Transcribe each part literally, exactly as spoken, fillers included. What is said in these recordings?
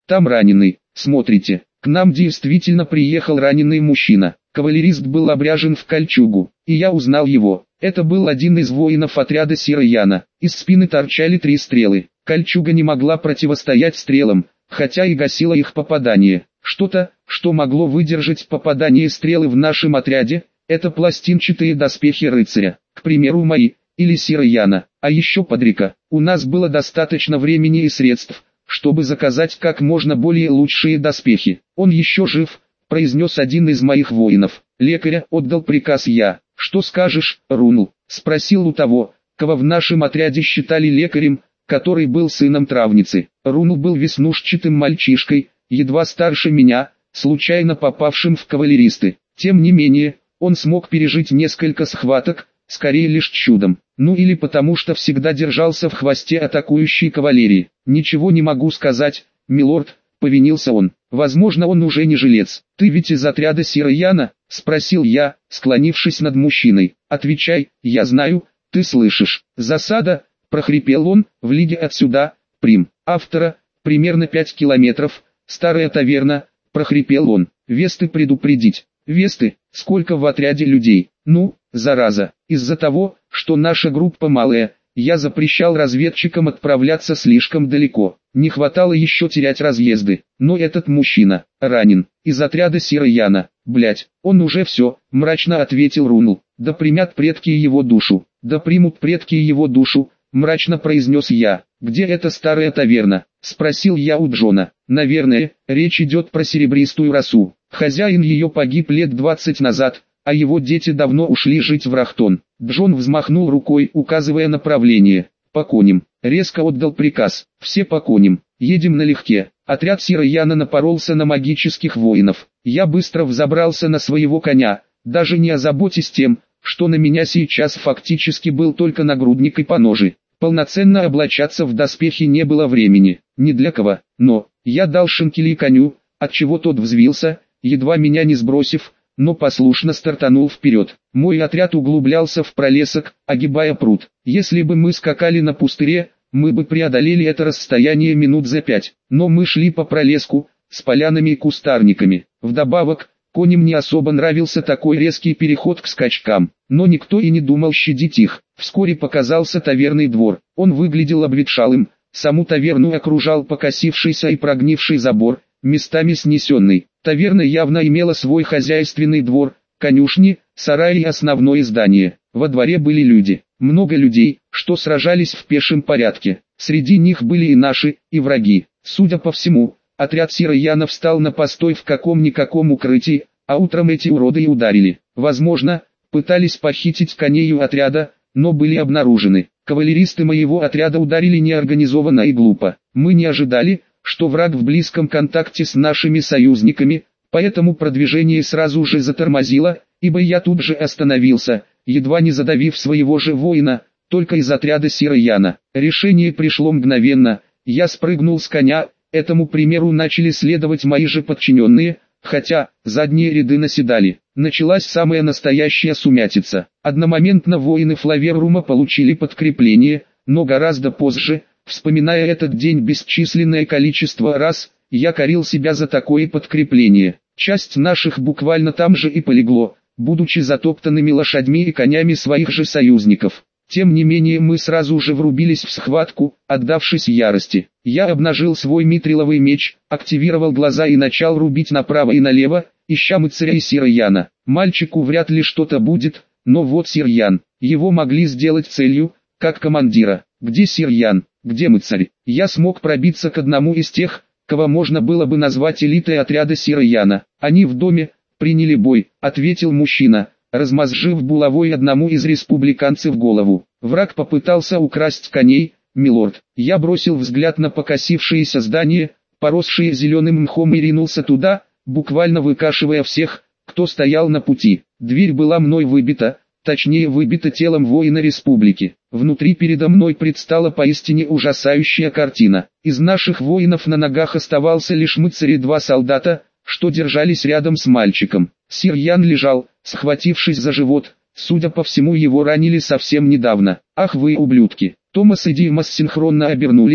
Там раненый, смотрите, к нам действительно приехал раненый мужчина. Кавалерист был обряжен в кольчугу, и я узнал его. Это был один из воинов отряда Сирояна. Из спины торчали три стрелы. Кольчуга не могла противостоять стрелам, хотя и гасила их попадание. Что-то, что могло выдержать попадание стрелы в нашем отряде, это пластинчатые доспехи рыцаря, к примеру мои, или Сирояна. А еще Падрика. У нас было достаточно времени и средств, чтобы заказать как можно более лучшие доспехи. Он еще жив, произнес один из моих воинов. Лекаря, отдал приказ я. Что скажешь, Рунул? Спросил у того, кого в нашем отряде считали лекарем, который был сыном травницы. Рунул был веснушчатым мальчишкой, едва старше меня, случайно попавшим в кавалеристы. Тем не менее, он смог пережить несколько схваток, скорее лишь чудом. Ну или потому что всегда держался в хвосте атакующей кавалерии. Ничего не могу сказать, милорд, повинился он. Возможно, он уже не жилец. Ты ведь из отряда Сирояна? Спросил я, склонившись над мужчиной. Отвечай, я знаю, ты слышишь. Засада, прохрипел он, в лиге отсюда, Прим. Автора, примерно пять километров, старая таверна, прохрипел он. Весты предупредить. Весты, сколько в отряде людей? Ну, зараза, из-за того, что наша группа малая, я запрещал разведчикам отправляться слишком далеко. Не хватало еще терять разъезды. Но этот мужчина, ранен, из отряда Сирояна. Блять, он уже все, мрачно ответил Рунул. Да примят предки его душу. Да примут предки его душу, мрачно произнес я. Где эта старая таверна? Спросил я у Джона. Наверное, речь идет про серебристую росу. Хозяин ее погиб лет двадцать назад, а его дети давно ушли жить в Рахтон. Джон взмахнул рукой, указывая направление. По коням. Резко отдал приказ. Все по коням. Едем налегке. Отряд Сирояна напоролся на магических воинов. Я быстро взобрался на своего коня, даже не озаботясь тем, что на меня сейчас фактически был только нагрудник и поножи. Полноценно облачаться в доспехи не было времени, ни для кого, но я дал шинкели коню, отчего тот взвился, едва меня не сбросив, но послушно стартанул вперед. Мой отряд углублялся в пролесок, огибая пруд. Если бы мы скакали на пустыре, мы бы преодолели это расстояние минут за пять, но мы шли по пролеску, с полянами и кустарниками. Вдобавок, коням не особо нравился такой резкий переход к скачкам, но никто и не думал щадить их. Вскоре показался таверный двор. Он выглядел обветшалым, саму таверну окружал покосившийся и прогнивший забор, местами снесенный. Таверна явно имела свой хозяйственный двор, конюшни, сараи и основное здание. Во дворе были люди, много людей, что сражались в пешем порядке. Среди них были и наши, и враги. Судя по всему, отряд Сирояна встал на постой в каком-никаком укрытии, а утром эти уроды и ударили. Возможно, пытались похитить коней у отряда, но были обнаружены. Кавалеристы моего отряда ударили неорганизованно и глупо. Мы не ожидали, что враг в близком контакте с нашими союзниками, поэтому продвижение сразу же затормозило, ибо я тут же остановился, едва не задавив своего же воина, только из отряда Сирояна. Решение пришло мгновенно, я спрыгнул с коня, этому примеру начали следовать мои же подчиненные, хотя задние ряды наседали. Началась самая настоящая сумятица. Одномоментно воины Флаверрума получили подкрепление, но гораздо позже, вспоминая этот день бесчисленное количество раз, я корил себя за такое подкрепление. Часть наших буквально там же и полегло, будучи затоптанными лошадьми и конями своих же союзников. Тем не менее мы сразу же врубились в схватку, отдавшись ярости. Я обнажил свой митриловый меч, активировал глаза и начал рубить направо и налево, ища Мыцаря и Сирояна. Мальчику вряд ли что-то будет, но вот Сирьян. Его могли сделать целью, как командира. Где Сирьян? Где Мыцарь? Я смог пробиться к одному из тех, кого можно было бы назвать элитой отряда Сирояна. Они в доме, приняли бой, ответил мужчина, размозжив булавой одному из республиканцев голову. Враг попытался украсть коней, милорд. Я бросил взгляд на покосившееся здание, поросшее зеленым мхом, и ринулся туда, буквально выкашивая всех, кто стоял на пути. Дверь была мной выбита, точнее выбита телом воина республики. Внутри передо мной предстала поистине ужасающая картина. Из наших воинов на ногах оставался лишь Мыцарь и два солдата, что держались рядом с мальчиком. Сирьян лежал, схватившись за живот, судя по всему его ранили совсем недавно. Ах вы ублюдки! Томас и Димас синхронно обернулись,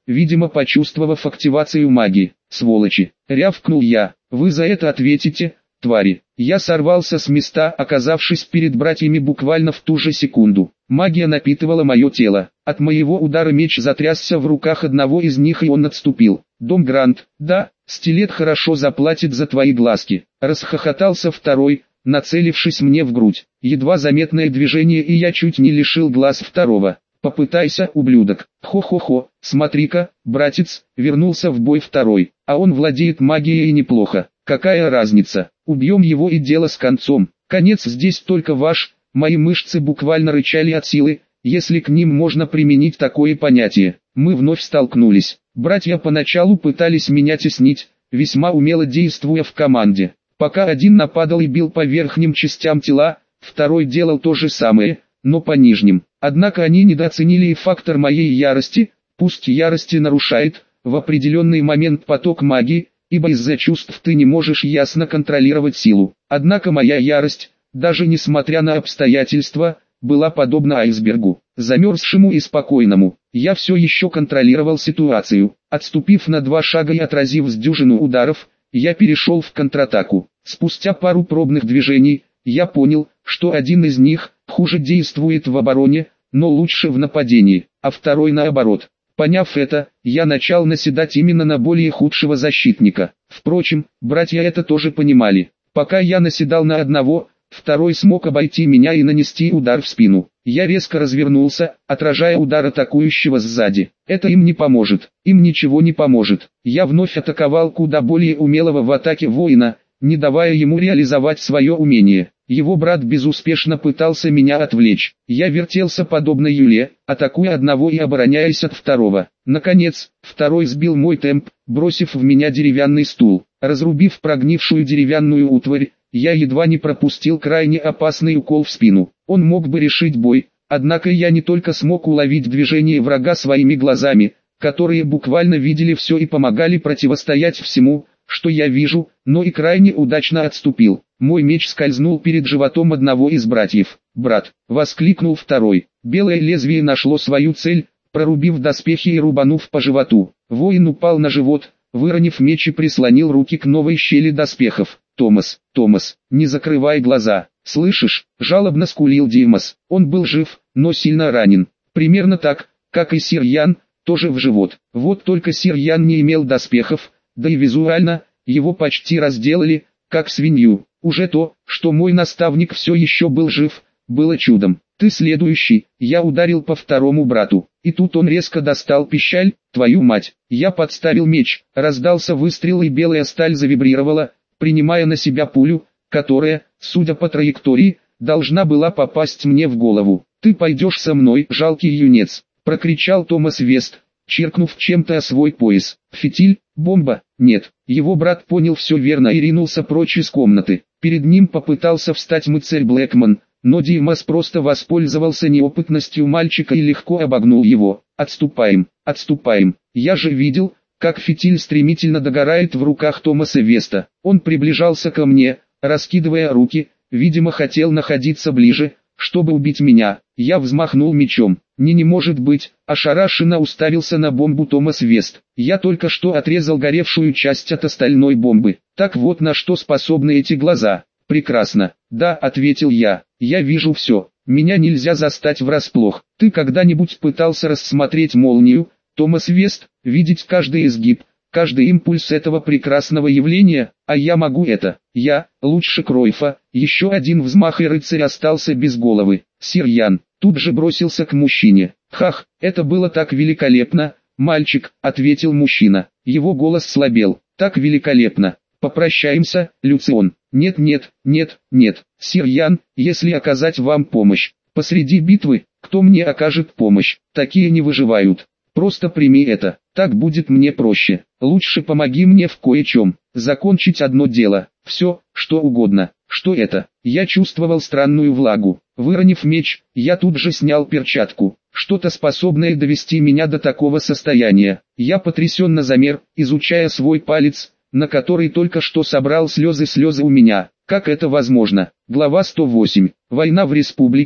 видимо почувствовав активацию магии. «Сволочи!» — рявкнул я. «Вы за это ответите, твари!» Я сорвался с места, оказавшись перед братьями буквально в ту же секунду. Магия напитывала мое тело. От моего удара меч затрясся в руках одного из них, и он отступил. «Дом Грант, да, стилет хорошо заплатит за твои глазки!» Расхохотался второй, нацелившись мне в грудь. Едва заметное движение, и я чуть не лишил глаз второго. «Попытайся, ублюдок!» «Хо-хо-хо, смотри-ка, братец!» Вернулся в бой второй. «А он владеет магией неплохо. Какая разница? Убьем его и дело с концом. Конец здесь только ваш». Мои мышцы буквально рычали от силы, если к ним можно применить такое понятие. Мы вновь столкнулись. Братья поначалу пытались меня теснить, весьма умело действуя в команде. Пока один нападал и бил по верхним частям тела, второй делал то же самое, но по нижним. Однако они недооценили и фактор моей ярости. Пусть ярости нарушает в определенный момент поток магии, ибо из-за чувств ты не можешь ясно контролировать силу. Однако моя ярость, даже несмотря на обстоятельства, была подобна айсбергу, замерзшему и спокойному. Я все еще контролировал ситуацию. Отступив на два шага и отразив с дюжину ударов, я перешел в контратаку. Спустя пару пробных движений, я понял, что один из них хуже действует в обороне, но лучше в нападении, а второй наоборот. Поняв это, я начал наседать именно на более худшего защитника. Впрочем, братья это тоже понимали. Пока я наседал на одного, второй смог обойти меня и нанести удар в спину. Я резко развернулся, отражая удар атакующего сзади. Это им не поможет, им ничего не поможет. Я вновь атаковал куда более умелого в атаке воина, не давая ему реализовать свое умение. Его брат безуспешно пытался меня отвлечь. Я вертелся подобно юле, атакуя одного и обороняясь от второго. Наконец, второй сбил мой темп, бросив в меня деревянный стул. Разрубив прогнившую деревянную утварь, я едва не пропустил крайне опасный укол в спину. Он мог бы решить бой, однако я не только смог уловить движение врага своими глазами, которые буквально видели все и помогали противостоять всему, что я вижу, но и крайне удачно отступил. Мой меч скользнул перед животом одного из братьев. «Брат!» — воскликнул второй. Белое лезвие нашло свою цель, прорубив доспехи и рубанув по животу. Воин упал на живот, выронив меч и прислонил руки к новой щели доспехов. «Томас, Томас, не закрывай глаза, слышишь?» — жалобно скулил Димас. Он был жив, но сильно ранен. Примерно так, как и сир Ян, тоже в живот. Вот только сир Ян не имел доспехов, да и визуально, его почти разделали, как свинью. Уже то, что мой наставник все еще был жив, было чудом. «Ты следующий», — я ударил по второму брату. И тут он резко достал пищаль, твою мать. Я подставил меч, раздался выстрел и белая сталь завибрировала, принимая на себя пулю, которая, судя по траектории, должна была попасть мне в голову. «Ты пойдешь со мной, жалкий юнец», — прокричал Томас Вест, чиркнув чем-то о свой пояс. «Фитиль? Бомба?» «Нет». Его брат понял все верно и ринулся прочь из комнаты. Перед ним попытался встать мыцарь Блэкман, но Димас просто воспользовался неопытностью мальчика и легко обогнул его. «Отступаем, отступаем. Я же видел, как фитиль стремительно догорает в руках Томаса Веста. Он приближался ко мне, раскидывая руки, видимо хотел находиться ближе, чтобы убить меня. Я взмахнул мечом. «Не, не может быть», ошарашенно уставился на бомбу Томас Вест. «Я только что отрезал горевшую часть от остальной бомбы. Так вот на что способны эти глаза». «Прекрасно». «Да», ответил я. «Я вижу все. Меня нельзя застать врасплох». «Ты когда-нибудь пытался рассмотреть молнию, Томас Вест, видеть каждый изгиб, каждый импульс этого прекрасного явления? А я могу это. Я, лучше Кройфа». Еще один взмах, и рыцарь остался без головы. Сир Ян тут же бросился к мужчине. «Хах, это было так великолепно, мальчик», — ответил мужчина. Его голос слабел. «Так великолепно. Попрощаемся, Люцион». «Нет, нет, нет, нет, сир Ян, если оказать вам помощь посреди битвы, кто мне окажет помощь? Такие не выживают. Просто прими это, так будет мне проще. Лучше помоги мне в кое-чем, закончить одно дело, все, что угодно». «Что это?» Я чувствовал странную влагу. Выронив меч, я тут же снял перчатку. Что-то способное довести меня до такого состояния. Я потрясенно замер, изучая свой палец, на который только что собрал слезы слезы у меня. Как это возможно? Глава сто восемь. Война в республике.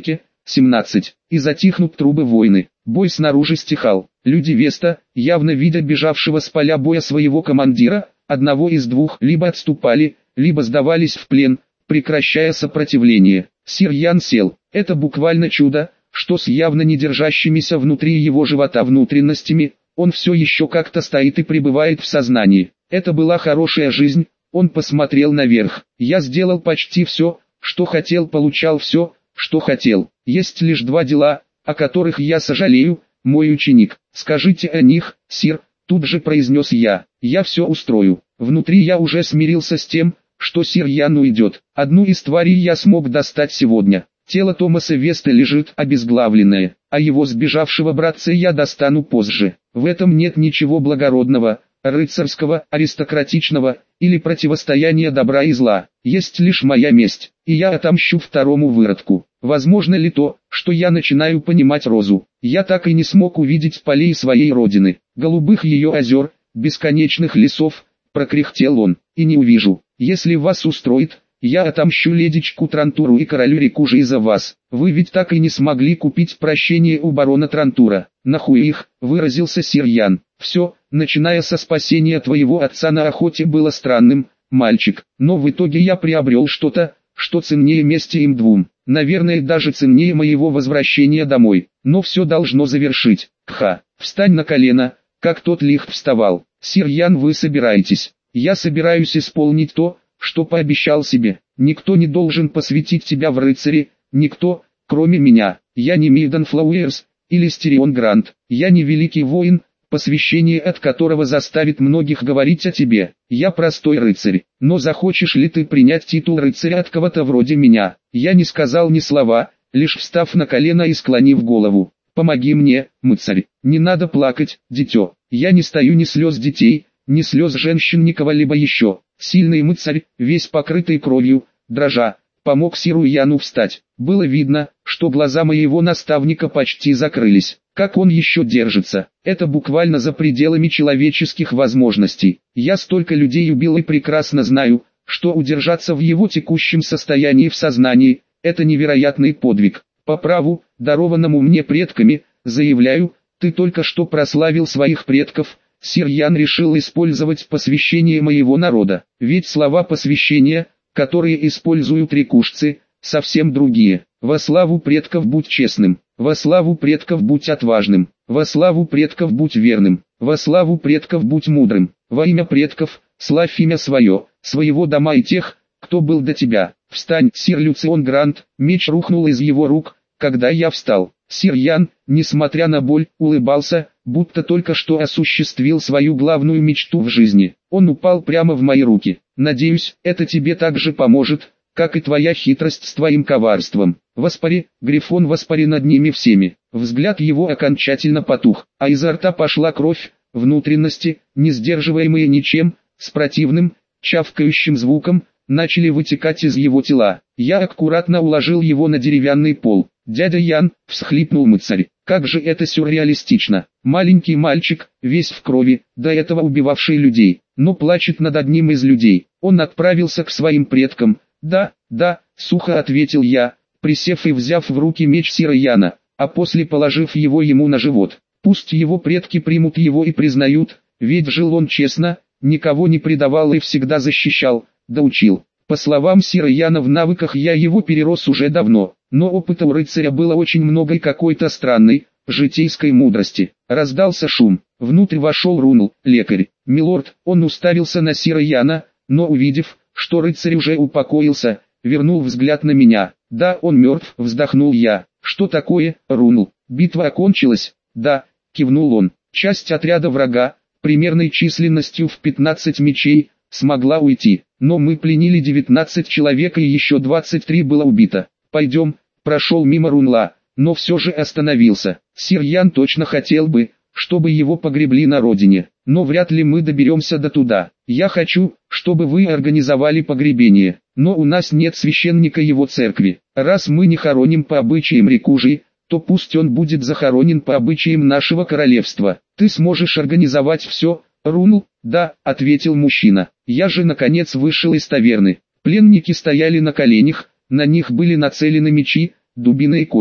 семнадцать. И затихнут трубы войны. Бой снаружи стихал. Люди Веста, явно видя бежавшего с поля боя своего командира, одного из двух, либо отступали, либо сдавались в плен, прекращая сопротивление. Сир Ян сел. Это буквально чудо, что с явно не держащимися внутри его живота внутренностями, он все еще как-то стоит и пребывает в сознании. Это была хорошая жизнь, он посмотрел наверх. Я сделал почти все, что хотел, получал все, что хотел. Есть лишь два дела, о которых я сожалею, мой ученик. Скажите о них, сир, тут же произнес я. Я все устрою. Внутри я уже смирился с тем, что сир Ян уйдет. Одну из тварей я смог достать сегодня. Тело Томаса Веста лежит обезглавленное, а его сбежавшего братца я достану позже. В этом нет ничего благородного, рыцарского, аристократичного, или противостояния добра и зла. Есть лишь моя месть, и я отомщу второму выродку. Возможно ли то, что я начинаю понимать Розу? Я так и не смог увидеть полей своей родины, голубых ее озер, бесконечных лесов, прокряхтел он, и не увижу. Если вас устроит, я отомщу ледичку Трантуру и королю Рикужи из-за вас. Вы ведь так и не смогли купить прощение у барона Трантура. Нахуй их, выразился сир Ян. Все, начиная со спасения твоего отца на охоте, было странным, мальчик. Но в итоге я приобрел что-то, что ценнее мести им двум. Наверное, даже ценнее моего возвращения домой. Но все должно завершить. Кха, встань на колено, как тот лих вставал. Сир Ян, вы собираетесь? Я собираюсь исполнить то, что пообещал себе. Никто не должен посвятить тебя в рыцари, никто, кроме меня. Я не Мейден Флауэрс, или Стерион Грант. Я не великий воин, посвящение от которого заставит многих говорить о тебе. Я простой рыцарь. Но захочешь ли ты принять титул рыцаря от кого-то вроде меня? Я не сказал ни слова, лишь встав на колено и склонив голову. Помоги мне, мыцарь. Не надо плакать, дитё. Я не стою ни слез детей, ни слез женщин, ни кого-либо еще. Сильный мыцарь, весь покрытый кровью, дрожа, помог сиру Яну встать. Было видно, что глаза моего наставника почти закрылись. Как он еще держится? Это буквально за пределами человеческих возможностей. Я столько людей убил и прекрасно знаю, что удержаться в его текущем состоянии в сознании – это невероятный подвиг. По праву, дарованному мне предками, заявляю, ты только что прославил своих предков. Сир Ян решил использовать посвящение моего народа, ведь слова посвящения, которые используют рикушцы, совсем другие. Во славу предков будь честным, во славу предков будь отважным, во славу предков будь верным, во славу предков будь мудрым, во имя предков, славь имя свое, своего дома и тех, кто был до тебя. Встань, сир Люцион Грант, меч рухнул из его рук, когда я встал. Сир Ян, несмотря на боль, улыбался, будто только что осуществил свою главную мечту в жизни. Он упал прямо в мои руки. Надеюсь, это тебе также поможет, как и твоя хитрость с твоим коварством. Воспари, Грифон, воспари над ними всеми. Взгляд его окончательно потух, а изо рта пошла кровь, внутренности, не сдерживаемые ничем, с противным, чавкающим звуком, начали вытекать из его тела. Я аккуратно уложил его на деревянный пол. «Дядя Ян», — всхлипнул мыцарь, — «как же это сюрреалистично! Маленький мальчик, весь в крови, до этого убивавший людей, но плачет над одним из людей. Он отправился к своим предкам». «Да, да», — сухо ответил я, присев и взяв в руки меч сира Яна, а после положив его ему на живот. «Пусть его предки примут его и признают, ведь жил он честно, никого не предавал и всегда защищал, да учил». По словам сира Яна, в навыках я его перерос уже давно, но опыта у рыцаря было очень много и какой-то странной, житейской мудрости. Раздался шум, внутрь вошел Рунл, лекарь. «Милорд», он уставился на сира Яна, но увидев, что рыцарь уже упокоился, вернул взгляд на меня. «Да, он мертв», вздохнул я. «Что такое, Рунл? Битва окончилась?» «Да», кивнул он. «Часть отряда врага, примерной численностью в пятнадцать мечей, смогла уйти, но мы пленили девятнадцать человек и еще двадцать три было убито. Пойдем», прошел мимо Рунла, но все же остановился. «Сир Ян точно хотел бы, чтобы его погребли на родине, но вряд ли мы доберемся до туда. Я хочу, чтобы вы организовали погребение, но у нас нет священника его церкви. Раз мы не хороним по обычаям Рикужи, то пусть он будет захоронен по обычаям нашего королевства. Ты сможешь организовать все, Рунл?» «Да», — ответил мужчина. «Я же наконец вышел из таверны». Пленники стояли на коленях, на них были нацелены мечи, дубины и копья.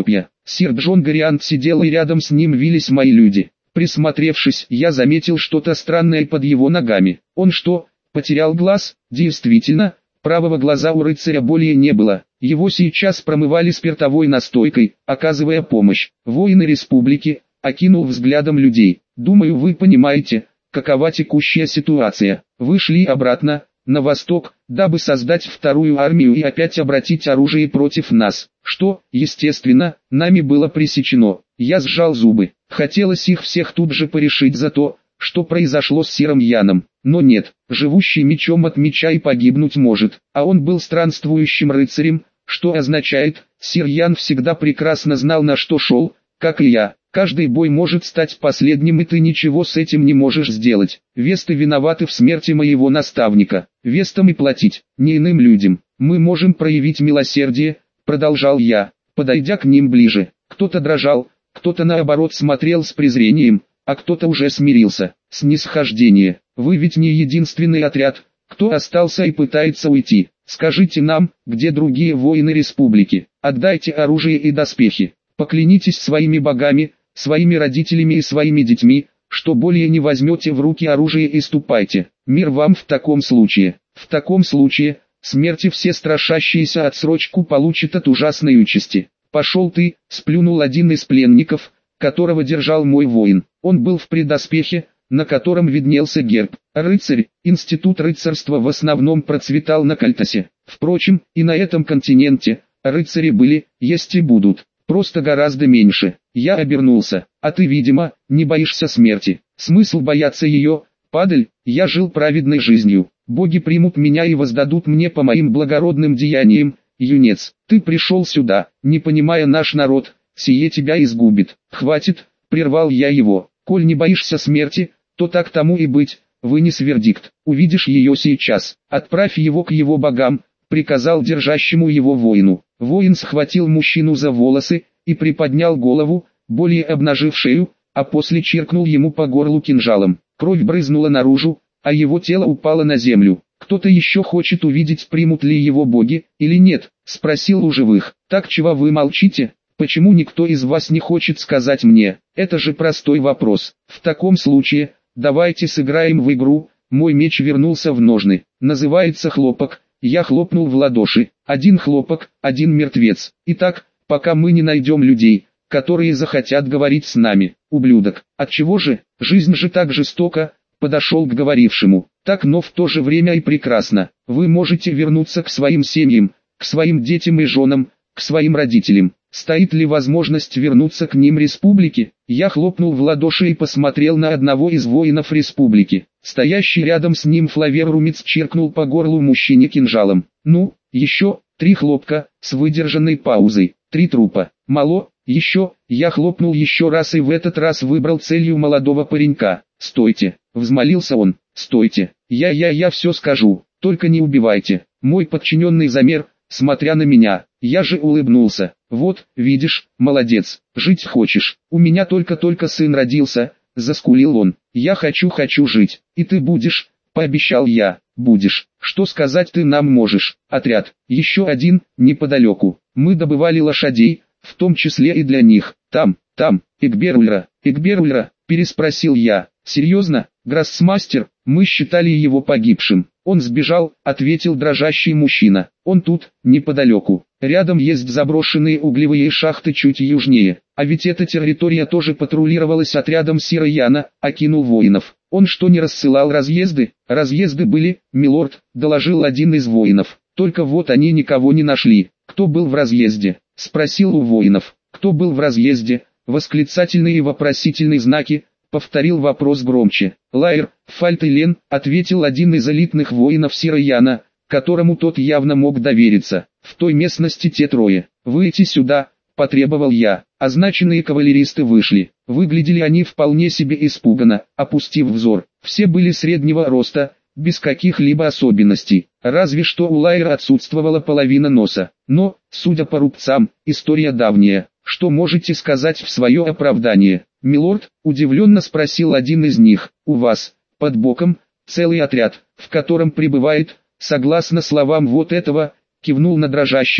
Сир Джон Гориант сидел и рядом с ним вились мои люди. Присмотревшись, я заметил что-то странное под его ногами. Он что, потерял глаз? Действительно, правого глаза у рыцаря более не было. Его сейчас промывали спиртовой настойкой, оказывая помощь. Воины республики окинул взглядом людей. Думаю, вы понимаете, какова текущая ситуация. Вы шли обратно, на восток, дабы создать вторую армию и опять обратить оружие против нас, что, естественно, нами было пресечено. Я сжал зубы. Хотелось их всех тут же порешить за то, что произошло с сиром Яном. Но нет, живущий мечом от меча и погибнуть может, а он был странствующим рыцарем, что означает, сир Ян всегда прекрасно знал, на что шел, как и я. Каждый бой может стать последним, и ты ничего с этим не можешь сделать. Весты виноваты в смерти моего наставника. Вестам и платить, не иным людям. Мы можем проявить милосердие, продолжал я, подойдя к ним ближе. Кто-то дрожал, кто-то наоборот смотрел с презрением, а кто-то уже смирился. Снисхождение. Вы ведь не единственный отряд, кто остался и пытается уйти. Скажите нам, где другие воины республики. Отдайте оружие и доспехи. Поклянитесь своими богами, своими родителями и своими детьми, что более не возьмете в руки оружие и ступайте. Мир вам в таком случае. В таком случае, смерти все страшащиеся отсрочку получат от ужасной участи. Пошел ты, сплюнул один из пленников, которого держал мой воин. Он был в преддоспехе, на котором виднелся герб. Рыцарь, институт рыцарства в основном процветал на Кальтасе. Впрочем, и на этом континенте, рыцари были, есть и будут. Просто гораздо меньше. Я обернулся. А ты, видимо, не боишься смерти. Смысл бояться ее, падаль? Я жил праведной жизнью. Боги примут меня и воздадут мне по моим благородным деяниям. Юнец, ты пришел сюда, не понимая наш народ, сие тебя изгубит. Хватит, прервал я его. Коль не боишься смерти, то так тому и быть. Вынес вердикт. Увидишь ее сейчас. Отправь его к его богам, приказал держащему его воину. Воин схватил мужчину за волосы и приподнял голову, более обнажив шею, а после чиркнул ему по горлу кинжалом. Кровь брызнула наружу, а его тело упало на землю. «Кто-то еще хочет увидеть, примут ли его боги, или нет?» — спросил у живых. «Так чего вы молчите? Почему никто из вас не хочет сказать мне? Это же простой вопрос. В таком случае, давайте сыграем в игру». Мой меч вернулся в ножны. Называется хлопок. Я хлопнул в ладоши. Один хлопок, один мертвец. Итак, пока мы не найдем людей, которые захотят говорить с нами. Ублюдок. Отчего же? Жизнь же так жестока. Подошел к говорившему. Так, но в то же время и прекрасно. Вы можете вернуться к своим семьям, к своим детям и женам, к своим родителям. Стоит ли возможность вернуться к ним республики? Я хлопнул в ладоши и посмотрел на одного из воинов республики. Стоящий рядом с ним Флавер Румец чиркнул по горлу мужчине кинжалом. Ну, еще, три хлопка, с выдержанной паузой, три трупа. Мало, еще, я хлопнул еще раз и в этот раз выбрал целью молодого паренька. «Стойте!» — взмолился он. «Стойте! Я-я-я все скажу, только не убивайте!» Мой подчиненный замер, смотря на меня. Я же улыбнулся. «Вот, видишь, молодец, жить хочешь. У меня только-только сын родился», — заскулил он. «Я хочу-хочу жить, и ты будешь», — пообещал я. «Будешь. Что сказать ты нам можешь?» «Отряд. Еще один, неподалеку. Мы добывали лошадей, в том числе и для них. Там, там, Игберульра, Игберульра», — переспросил я. «Серьезно, Гроссмастер, мы считали его погибшим». «Он сбежал», — ответил дрожащий мужчина. «Он тут, неподалеку. Рядом есть заброшенные углевые шахты чуть южнее. А ведь эта территория тоже патрулировалась отрядом сира Яна», — окинул воинов. «Он что, не рассылал разъезды?» «Разъезды были, милорд», — доложил один из воинов. «Только вот они никого не нашли». «Кто был в разъезде?» — спросил у воинов. «Кто был в разъезде?» Восклицательные и вопросительные знаки. Повторил вопрос громче. «Лайер, Фальт и Лен», — ответил один из элитных воинов сира Яна, которому тот явно мог довериться. «В той местности те трое. Выйти сюда», — потребовал я. Означенные кавалеристы вышли. Выглядели они вполне себе испуганно, опустив взор. Все были среднего роста, без каких-либо особенностей. Разве что у Лайера отсутствовала половина носа. Но, судя по рубцам, история давняя. «Что можете сказать в свое оправдание?» «Милорд», — удивленно спросил один из них. «У вас, под боком, целый отряд, в котором пребывает, согласно словам вот этого», — кивнул на дрожащего,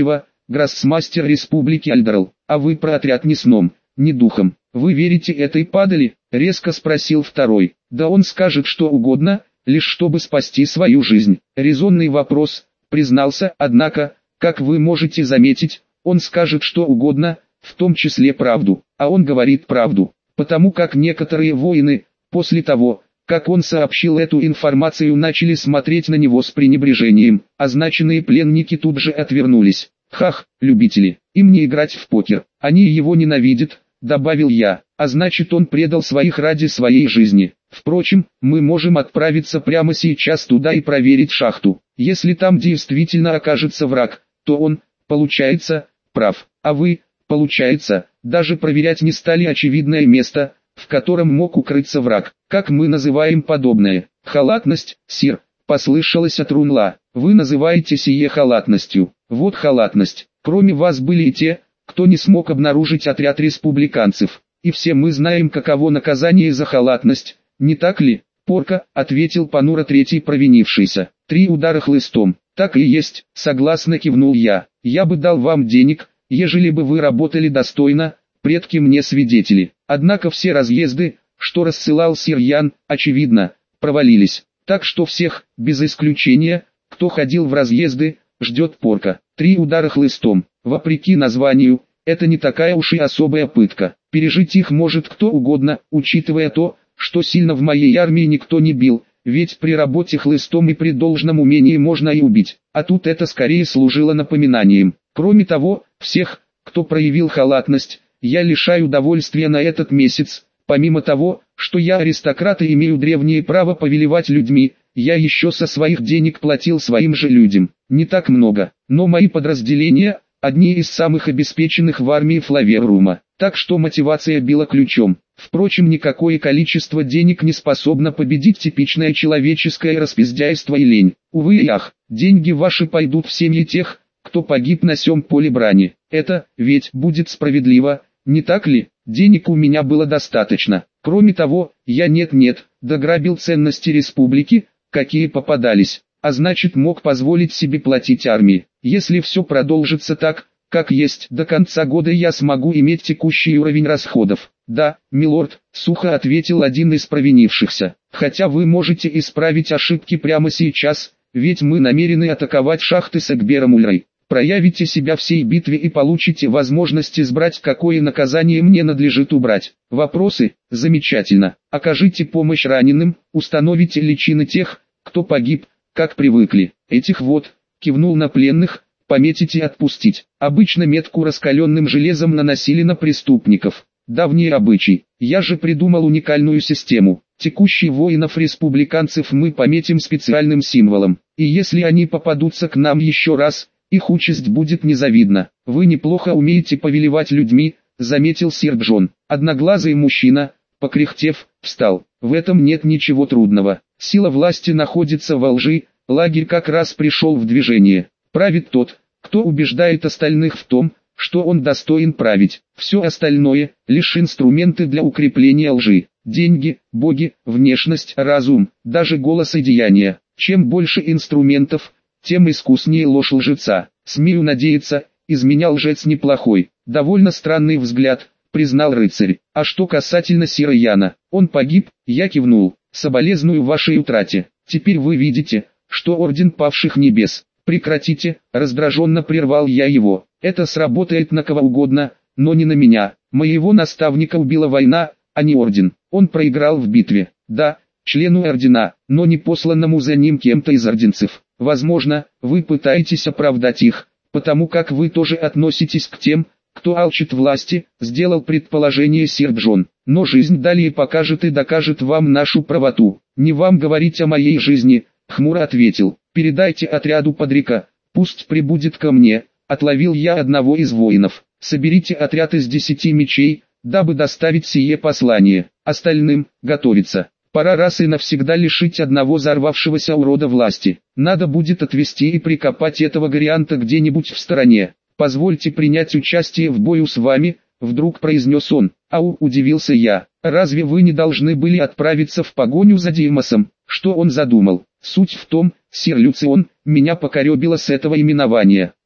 гроссмастер республики Альдерл, а вы про отряд ни сном, ни духом. Вы верите этой падали? Резко спросил второй. Да он скажет что угодно, лишь чтобы спасти свою жизнь. Резонный вопрос, признался, однако, как вы можете заметить, он скажет что угодно, в том числе правду, а он говорит правду, потому как некоторые воины, после того, как он сообщил эту информацию, начали смотреть на него с пренебрежением, означенные пленники тут же отвернулись. Хах, любители, им не играть в покер, они его ненавидят, добавил я, а значит он предал своих ради своей жизни. Впрочем, мы можем отправиться прямо сейчас туда и проверить шахту. Если там действительно окажется враг, то он, получается, прав, а вы, получается, даже проверять не стали очевидное место, в котором мог укрыться враг. Как мы называем подобное? Халатность, сир, послышалось от Рунла. Вы называете сие халатностью. Вот халатность. Кроме вас были и те, кто не смог обнаружить отряд республиканцев. И все мы знаем, каково наказание за халатность, не так ли? Порка, ответил понуро третий провинившийся. Три удара хлыстом. Так и есть, согласно кивнул я. Я бы дал вам денег, ежели бы вы работали достойно, предки мне свидетели. Однако все разъезды, что рассылал сир Ян, очевидно, провалились. Так что всех, без исключения, кто ходил в разъезды, ждет порка. Три удара хлыстом. Вопреки названию, это не такая уж и особая пытка. Пережить их может кто угодно, учитывая то, что сильно в моей армии никто не бил, ведь при работе хлыстом и при должном умении можно и убить. А тут это скорее служило напоминанием. Кроме того, всех, кто проявил халатность, я лишаю удовольствия на этот месяц. Помимо того, что я аристократ и имею древнее право повелевать людьми, я еще со своих денег платил своим же людям. Не так много, но мои подразделения – одни из самых обеспеченных в армии Флаверума. Так что мотивация била ключом. Впрочем, никакое количество денег не способно победить типичное человеческое распиздяйство и лень. Увы и ах, деньги ваши пойдут в семьи тех, кто погиб на сём поле брани. Это, ведь, будет справедливо, не так ли? Денег у меня было достаточно. Кроме того, я нет-нет, дограбил ценности республики, какие попадались, а значит мог позволить себе платить армии. Если все продолжится так, как есть, до конца года я смогу иметь текущий уровень расходов. Да, милорд, сухо ответил один из провинившихся. Хотя вы можете исправить ошибки прямо сейчас, ведь мы намерены атаковать шахты с Экбером Ульрой. Проявите себя в сей битве и получите возможность избрать, какое наказание мне надлежит убрать. Вопросы? Замечательно. Окажите помощь раненым, установите личины тех, кто погиб, как привыкли. Этих вот, кивнул на пленных, пометить и отпустить. Обычно метку раскаленным железом наносили на преступников. Давний обычай. Я же придумал уникальную систему. Текущих воинов-республиканцев мы пометим специальным символом. И если они попадутся к нам еще раз, их участь будет незавидна. Вы неплохо умеете повелевать людьми, заметил сир Джон. Одноглазый мужчина, покряхтев, встал. В этом нет ничего трудного. Сила власти находится во лжи, лагерь как раз пришел в движение. Правит тот, кто убеждает остальных в том, что он достоин править. Все остальное – лишь инструменты для укрепления лжи. Деньги, боги, внешность, разум, даже голос и деяния. Чем больше инструментов, тем искуснее ложь лжеца. Смею надеяться, из меня лжец неплохой. Довольно странный взгляд, признал рыцарь. А что касательно сира Яна, он погиб, я кивнул. Соболезную вашей утрате. Теперь вы видите, что орден павших небес. Прекратите, раздраженно прервал я его. Это сработает на кого угодно, но не на меня. Моего наставника убила война, а не орден. Он проиграл в битве. Да, члену ордена, но не посланному за ним кем-то из орденцев. Возможно, вы пытаетесь оправдать их, потому как вы тоже относитесь к тем, кто алчит власти, сделал предположение сир Джон. Но жизнь далее покажет и докажет вам нашу правоту. Не вам говорить о моей жизни, хмуро ответил. Передайте отряду Подрика, пусть прибудет ко мне. Отловил я одного из воинов. Соберите отряд из десяти мечей, дабы доставить сие послание. Остальным готовиться. Пора раз и навсегда лишить одного взорвавшегося урода власти. Надо будет отвезти и прикопать этого горианта где-нибудь в стороне. Позвольте принять участие в бою с вами, вдруг произнес он. Ау, удивился я. Разве вы не должны были отправиться в погоню за Димасом? Что он задумал? Суть в том, сир Люцион, меня покоребило с этого именования.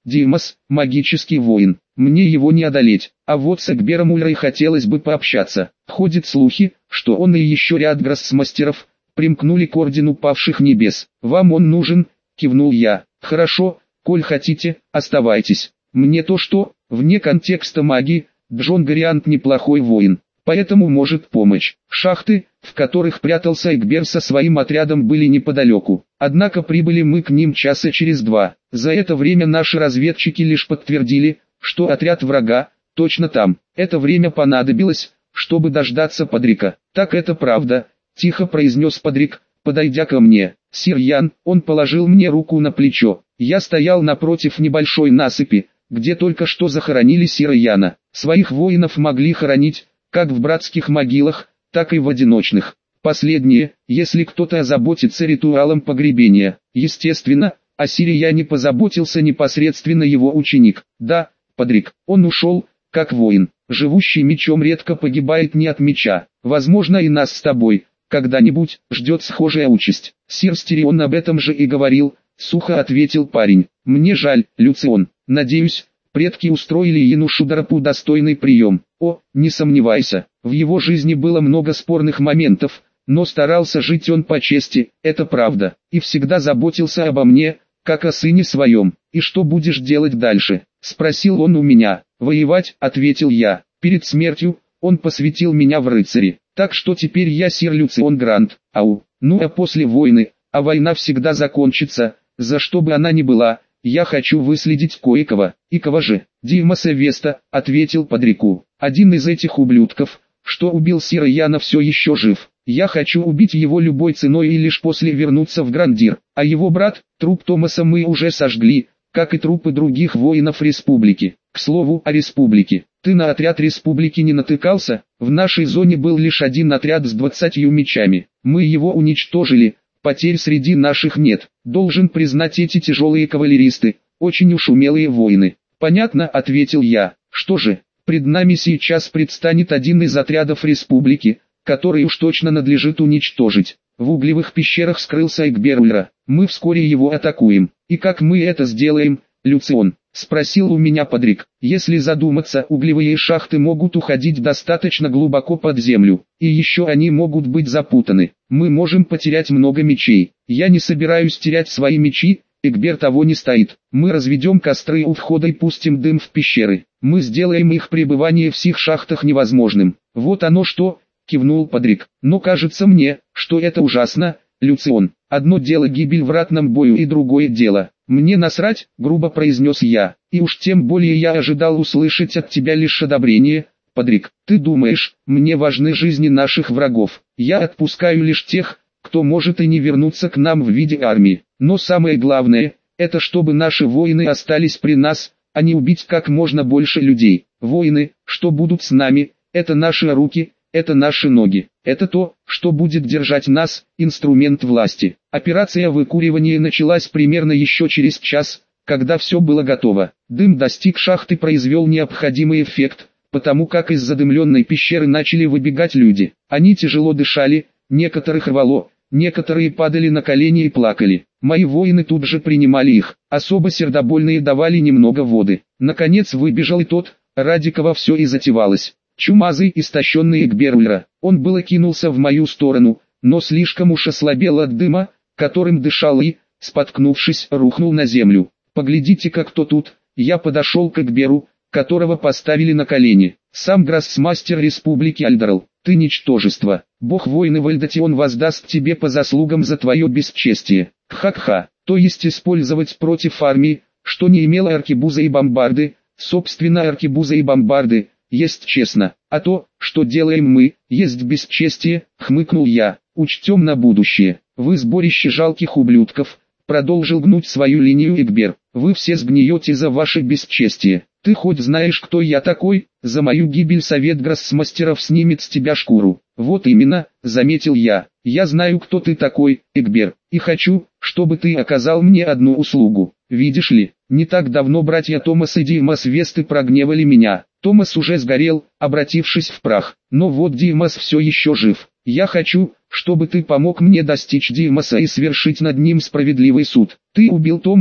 Димас, магический воин, мне его не одолеть, а вот с Экбером Ульрой хотелось бы пообщаться. Ходят слухи, что он и еще ряд гроссмастеров примкнули к ордену павших небес. Вам он нужен? Кивнул я. Хорошо, коль хотите, оставайтесь. Мне то что, вне контекста магии, Джон Гориант неплохой воин, поэтому может помочь. Шахты, в которых прятался Экбер со своим отрядом, были неподалеку. Однако прибыли мы к ним часа через два. За это время наши разведчики лишь подтвердили, что отряд врага точно там. Это время понадобилось, чтобы дождаться Падрика. Так это правда, тихо произнес Падрик, подойдя ко мне. Сир Ян, он положил мне руку на плечо. Я стоял напротив небольшой насыпи, где только что захоронили Сира Яна. Своих воинов могли хоронить, как в братских могилах, так и в одиночных. Последнее, если кто-то озаботится ритуалом погребения. Естественно, о Сире Яне позаботился непосредственно его ученик. Да, Падрик, он ушел, как воин. Живущий мечом редко погибает не от меча. Возможно, и нас с тобой когда-нибудь ждет схожая участь. Сир Стерион об этом же и говорил, сухо ответил парень. Мне жаль, Люцион. Надеюсь, предки устроили Янушударапу достойный прием. О, не сомневайся, в его жизни было много спорных моментов, но старался жить он по чести, это правда, и всегда заботился обо мне, как о сыне своем. И что будешь делать дальше? Спросил он у меня. Воевать, ответил я. Перед смертью, он посвятил меня в рыцари, так что теперь я сир Люцион Грант. Ау, ну а после войны, а война всегда закончится, за что бы она ни была, я хочу выследить кое-кого. И кого же? Димаса Веста, ответил Падрику. Один из этих ублюдков, что убил Сира Яна, все еще жив. Я хочу убить его любой ценой и лишь после вернуться в Грандир. А его брат, труп Томаса мы уже сожгли, как и трупы других воинов Республики. К слову о Республике. Ты на отряд Республики не натыкался? В нашей зоне был лишь один отряд с двадцатью мечами. Мы его уничтожили, потерь среди наших нет. Должен признать, эти тяжелые кавалеристы, очень уж умелые воины. Понятно, ответил я. Что же, пред нами сейчас предстанет один из отрядов Республики, который уж точно надлежит уничтожить. В углевых пещерах скрылся Экбер Ульра. Мы вскоре его атакуем. И как мы это сделаем, Люцион? Спросил у меня Падрик. Если задуматься, углевые шахты могут уходить достаточно глубоко под землю. И еще они могут быть запутаны. Мы можем потерять много мечей. Я не собираюсь терять свои мечи, Экбер того не стоит. Мы разведем костры у входа и пустим дым в пещеры. Мы сделаем их пребывание в сих шахтах невозможным. Вот оно что, кивнул Падрик. Но кажется мне, что это ужасно, Люцион. Одно дело гибель в ратном бою и другое дело. Мне насрать, грубо произнес я. И уж тем более я ожидал услышать от тебя лишь одобрение. Падрик, ты думаешь, мне важны жизни наших врагов. Я отпускаю лишь тех, кто может и не вернуться к нам в виде армии. Но самое главное, это чтобы наши воины остались при нас, а не убить как можно больше людей. Воины, что будут с нами, это наши руки, это наши ноги. Это то, что будет держать нас, инструмент власти. Операция выкуривания началась примерно еще через час, когда все было готово. Дым достиг шахты и произвел необходимый эффект, потому как из задымленной пещеры начали выбегать люди. Они тяжело дышали, некоторых рвало, некоторые падали на колени и плакали. Мои воины тут же принимали их, особо сердобольные давали немного воды. Наконец выбежал и тот, ради кого все и затевалось. Чумазый, истощенный Экбер Ульра. Он было кинулся в мою сторону, но слишком уж ослабел от дыма, которым дышал и, споткнувшись, рухнул на землю. Поглядите-ка, кто тут. Я подошел к Экберу, которого поставили на колени. Сам гроссмастер Республики Альдарл. Ты ничтожество. Бог войны Вальдатион воздаст тебе по заслугам за твое бесчестие. Ха-ха. То есть использовать против армии, что не имела аркебуза и бомбарды, собственно аркебуза и бомбарды, есть честно, а то, что делаем мы, есть бесчестие, хмыкнул я. Учтем на будущее. Вы сборище жалких ублюдков, продолжил гнуть свою линию Экбер. Вы все сгниете за ваше бесчестие. Ты хоть знаешь, кто я такой? За мою гибель совет гроссмастеров снимет с тебя шкуру. Вот именно, заметил я. Я знаю, кто ты такой, Экбер, и хочу, чтобы ты оказал мне одну услугу. Видишь ли, не так давно братья Томас и Димас Весты прогневали меня. Томас уже сгорел, обратившись в прах, но вот Димас все еще жив. Я хочу, чтобы ты помог мне достичь Димаса и свершить над ним справедливый суд. Ты убил Томаса,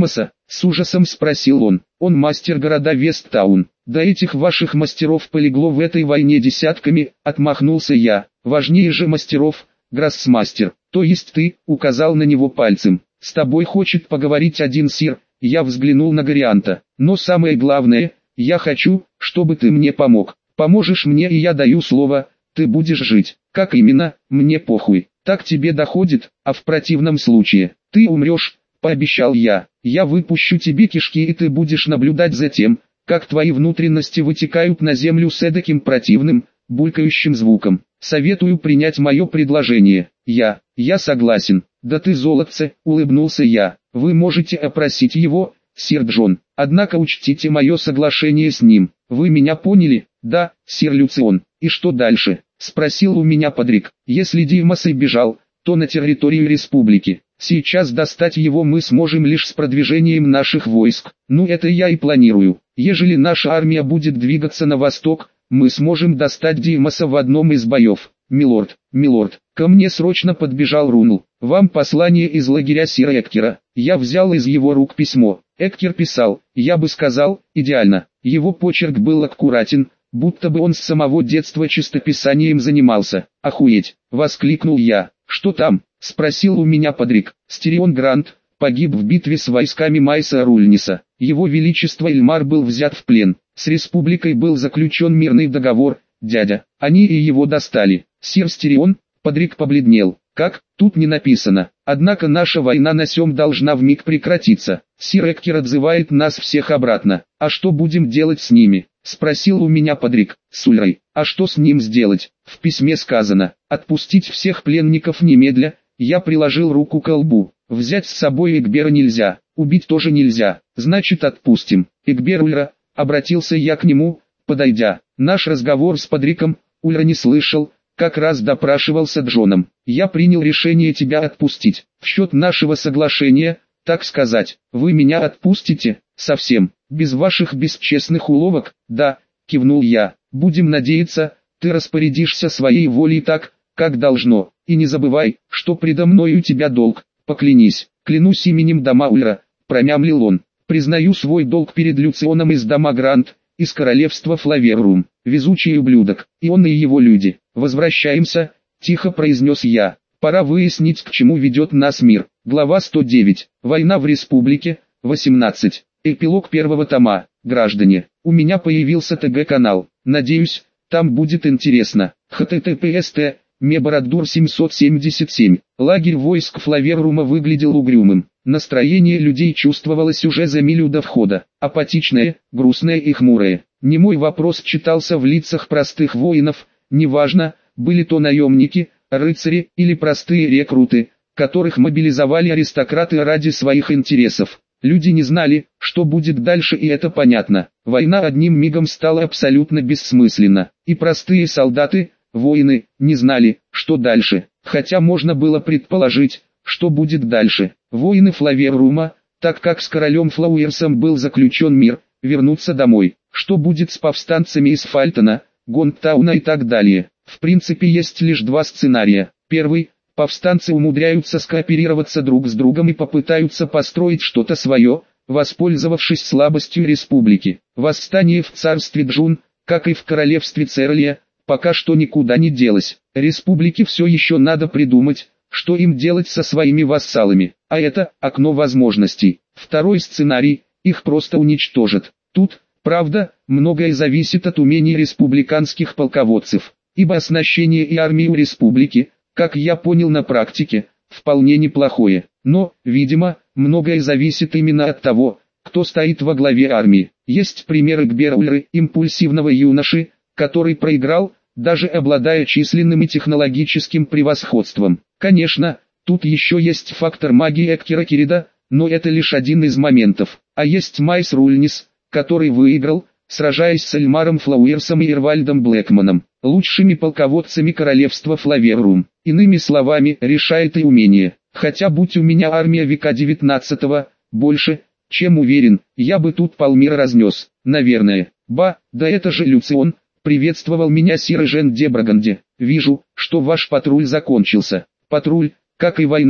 С ужасом спросил он. Он мастер города Весттаун. До этих ваших мастеров полегло в этой войне десятками, отмахнулся я. Важнее же мастеров, гроссмастер, то есть ты, указал на него пальцем. С тобой хочет поговорить один сир. Я взглянул на Горианта. Но самое главное, я хочу, чтобы ты мне помог. Поможешь мне, и я даю слово, ты будешь жить. Как именно, мне похуй. Так тебе доходит, а в противном случае, ты умрешь, пообещал я. Я выпущу тебе кишки, и ты будешь наблюдать за тем, как твои внутренности вытекают на землю с эдаким противным, булькающим звуком. Советую принять мое предложение. Я, я согласен. Да ты золотце, улыбнулся я. Вы можете опросить его, сир Джон. Однако учтите мое соглашение с ним. Вы меня поняли? Да, сир Люцион. И что дальше? Спросил у меня Падрик. Если Димасой бежал, то на территорию республики. Сейчас достать его мы сможем лишь с продвижением наших войск. Ну это я и планирую. Ежели наша армия будет двигаться на восток, мы сможем достать Димаса в одном из боев. Милорд, милорд, ко мне срочно подбежал Рунл. Вам послание из лагеря сира Эккера. Я взял из его рук письмо. Эккер писал, я бы сказал, идеально. Его почерк был аккуратен, будто бы он с самого детства чистописанием занимался. Охуеть, воскликнул я. Что там? Спросил у меня Падрик. Стерион Грант погиб в битве с войсками Майса Рульниса. Его Величество Эльмар был взят в плен. С республикой был заключен мирный договор. Дядя, они и его достали. Сир Стерион, Падрик побледнел. Как? Тут не написано. Однако наша война на сём должна вмиг прекратиться. Сир Эккер отзывает нас всех обратно. А что будем делать с ними? Спросил у меня Падрик. С Ульрой. А что с ним сделать? В письме сказано. Отпустить всех пленников немедля. Я приложил руку к лбу. Взять с собой Эгбера нельзя. Убить тоже нельзя. Значит отпустим. Эгбер Ульра. Обратился я к нему, подойдя. Наш разговор с Падриком Ульра не слышал. Как раз допрашивался Джоном. Я принял решение тебя отпустить. В счет нашего соглашения, так сказать, вы меня отпустите, совсем, без ваших бесчестных уловок. Да, кивнул я. Будем надеяться, ты распорядишься своей волей так, как должно. И не забывай, что предо мной у тебя долг. Поклянись. Клянусь именем дома Ульра, промямлил он. Признаю свой долг перед Люционом из дома Грант, из королевства Флаверрум. Везучий ублюдок, и он и его люди. Возвращаемся, тихо произнес я. Пора выяснить, к чему ведет нас мир. Глава сто девять. Война в республике. восемнадцать. Эпилог первого тома. Граждане, у меня появился ТГ-канал. Надеюсь, там будет интересно. https Мебороддур семьсот семьдесят семь. Лагерь войск Флаверрума выглядел угрюмым. Настроение людей чувствовалось уже за милю до входа. Апатичное, грустное и хмурое. Немой вопрос читался в лицах простых воинов, неважно, были то наемники, рыцари или простые рекруты, которых мобилизовали аристократы ради своих интересов. Люди не знали, что будет дальше, и это понятно. Война одним мигом стала абсолютно бессмысленна, и простые солдаты, воины, не знали, что дальше, хотя можно было предположить, что будет дальше. Воины Флаверрума, так как с королем Флауэрсом был заключен мир, вернутся домой. Что будет с повстанцами из Фальтона, Гонтауна и так далее. В принципе есть лишь два сценария. Первый, повстанцы умудряются скооперироваться друг с другом и попытаются построить что-то свое, воспользовавшись слабостью республики. Восстание в царстве Джун, как и в королевстве Церлия, пока что никуда не делось. Республике все еще надо придумать, что им делать со своими вассалами. А это окно возможностей. Второй сценарий, их просто уничтожат. Тут, правда, многое зависит от умений республиканских полководцев, ибо оснащение и армии у республики, как я понял на практике, вполне неплохое. Но, видимо, многое зависит именно от того, кто стоит во главе армии. Есть примеры Эгбера Ульры, импульсивного юноши, который проиграл, даже обладая численным и технологическим превосходством. Конечно, тут еще есть фактор магии Эккера Кирида, но это лишь один из моментов. А есть Майс Рульнис, который выиграл, сражаясь с Эльмаром Флауэрсом и Ирвальдом Блэкманом, лучшими полководцами королевства Флаверрум. Иными словами, решает и умение. Хотя будь у меня армия века девятнадцатого, больше, чем уверен, я бы тут полмира разнес, наверное. Ба, да это же Люцион, приветствовал меня сир Эжен де Браганде. Вижу, что ваш патруль закончился. Патруль, как и война,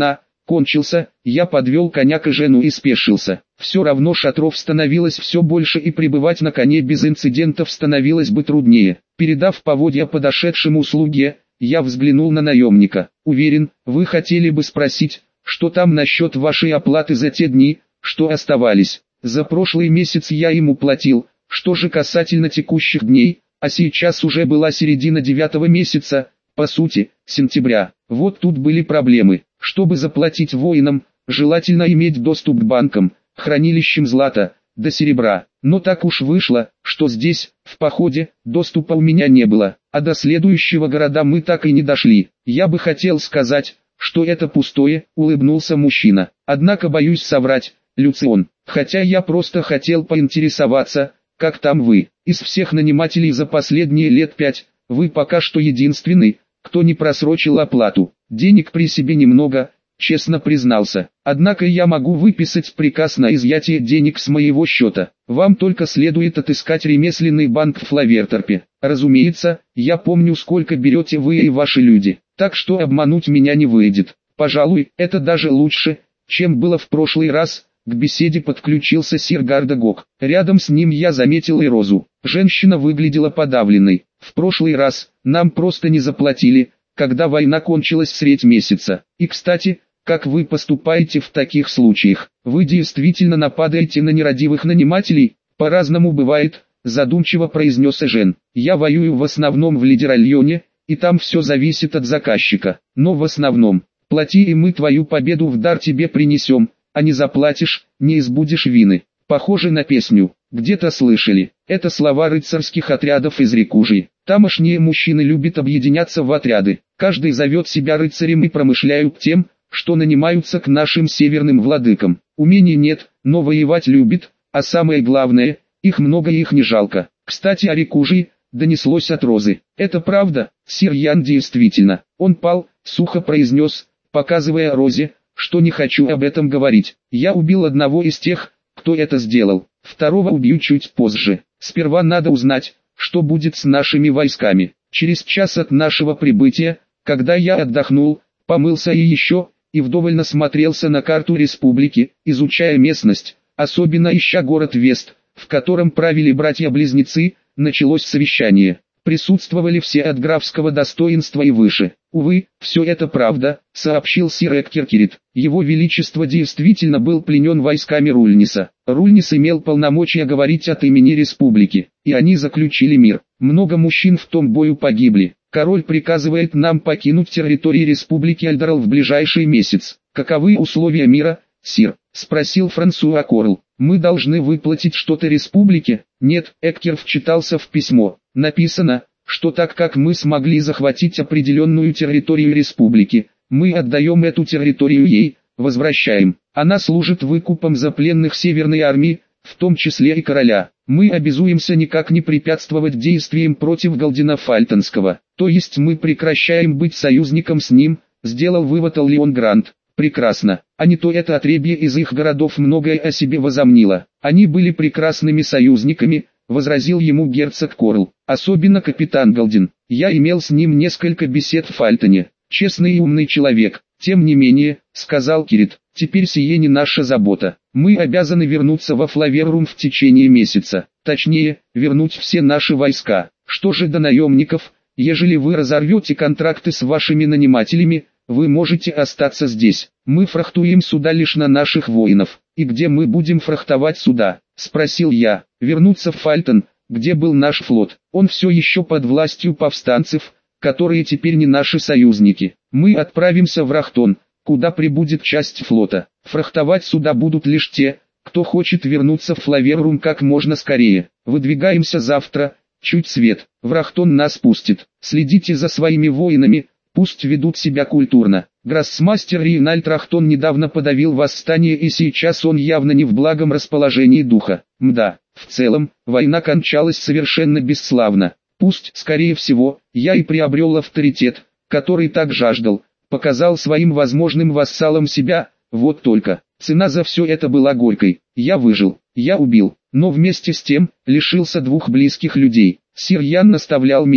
кончился, я подвел коня к Эжену и спешился. Все равно шатров становилось все больше и пребывать на коне без инцидентов становилось бы труднее. Передав поводья подошедшему слуге, я взглянул на наемника. Уверен, вы хотели бы спросить, что там насчет вашей оплаты за те дни, что оставались. За прошлый месяц я ему платил, что же касательно текущих дней, а сейчас уже была середина девятого месяца, по сути, сентября. Вот тут были проблемы. Чтобы заплатить воинам, желательно иметь доступ к банкам, хранилищам злата, до серебра. Но так уж вышло, что здесь, в походе, доступа у меня не было, а до следующего города мы так и не дошли. Я бы хотел сказать, что это пустое, улыбнулся мужчина. Однако боюсь соврать, Люцион, хотя я просто хотел поинтересоваться, как там вы. Из всех нанимателей за последние лет пять, вы пока что единственный, кто не просрочил оплату. Денег при себе немного, честно признался. Однако я могу выписать приказ на изъятие денег с моего счета. Вам только следует отыскать ремесленный банк в Флаверторпе. Разумеется, я помню, сколько берете вы и ваши люди, так что обмануть меня не выйдет. Пожалуй, это даже лучше, чем было в прошлый раз. К беседе подключился сир Гардагок. Рядом с ним я заметил и Розу. Женщина выглядела подавленной. В прошлый раз нам просто не заплатили, когда война кончилась средь месяца. И кстати, как вы поступаете в таких случаях? Вы действительно нападаете на нерадивых нанимателей? По-разному бывает, задумчиво произнес Эжен. Я воюю в основном в Лидеральоне, и там все зависит от заказчика. Но в основном, плати и мы твою победу в дар тебе принесем. А не заплатишь, не избудешь вины. Похоже на песню. Где-то слышали. Это слова рыцарских отрядов из Рикужи. Тамошние мужчины любят объединяться в отряды. Каждый зовет себя рыцарем и промышляют тем, что нанимаются к нашим северным владыкам. Умений нет, но воевать любит, а самое главное, их много и их не жалко. Кстати, о Рикужи донеслось от Розы. Это правда, сир Ян, действительно. Он пал, сухо произнес, показывая Розе, что не хочу об этом говорить. Я убил одного из тех, кто это сделал. Второго убью чуть позже. Сперва надо узнать, что будет с нашими войсками. Через час от нашего прибытия, когда я отдохнул, помылся и еще, и вдоволь насмотрелся на карту республики, изучая местность, особенно ища город Вест, в котором правили братья-близнецы, началось совещание. Присутствовали все от графского достоинства и выше. Увы, все это правда, сообщил сир Эккеркирит. Его величество действительно был пленен войсками Рульниса. Рульнис имел полномочия говорить от имени республики, и они заключили мир. Много мужчин в том бою погибли. Король приказывает нам покинуть территорию республики Альдарал в ближайший месяц. Каковы условия мира, сир? Спросил Франсуа Корл. Мы должны выплатить что-то республике? Нет, Эккер вчитался в письмо. Написано, что так как мы смогли захватить определенную территорию республики, мы отдаем эту территорию ей, возвращаем. Она служит выкупом за пленных Северной армии, в том числе и короля. Мы обязуемся никак не препятствовать действиям против Галдина Фальтонского, то есть мы прекращаем быть союзником с ним, сделал вывод Леон Грант. Прекрасно, а не то это отребье из их городов многое о себе возомнило. Они были прекрасными союзниками, возразил ему герцог Корл, особенно капитан Галдин. Я имел с ним несколько бесед в Фальтоне. Честный и умный человек. Тем не менее, сказал Кирит, теперь сие не наша забота. Мы обязаны вернуться во Флаверрум в течение месяца. Точнее, вернуть все наши войска. Что же до наемников, ежели вы разорвете контракты с вашими нанимателями, вы можете остаться здесь. Мы фрахтуем сюда лишь на наших воинов. И где мы будем фрахтовать сюда? Спросил я. Вернуться в Фальтон, где был наш флот. Он все еще под властью повстанцев, которые теперь не наши союзники. Мы отправимся в Рахтон, куда прибудет часть флота. Фрахтовать сюда будут лишь те, кто хочет вернуться в Флаверрум как можно скорее. Выдвигаемся завтра, чуть свет. В Рахтон нас пустит. Следите за своими воинами. Пусть ведут себя культурно. Гроссмастер Рейнальд Рахтон недавно подавил восстание, и сейчас он явно не в благом расположении духа. Мда, в целом, война кончалась совершенно бесславно. Пусть, скорее всего, я и приобрел авторитет, который так жаждал, показал своим возможным вассалам себя, вот только, цена за все это была горькой. Я выжил, я убил, но вместе с тем, лишился двух близких людей. Сир Ян наставлял меня,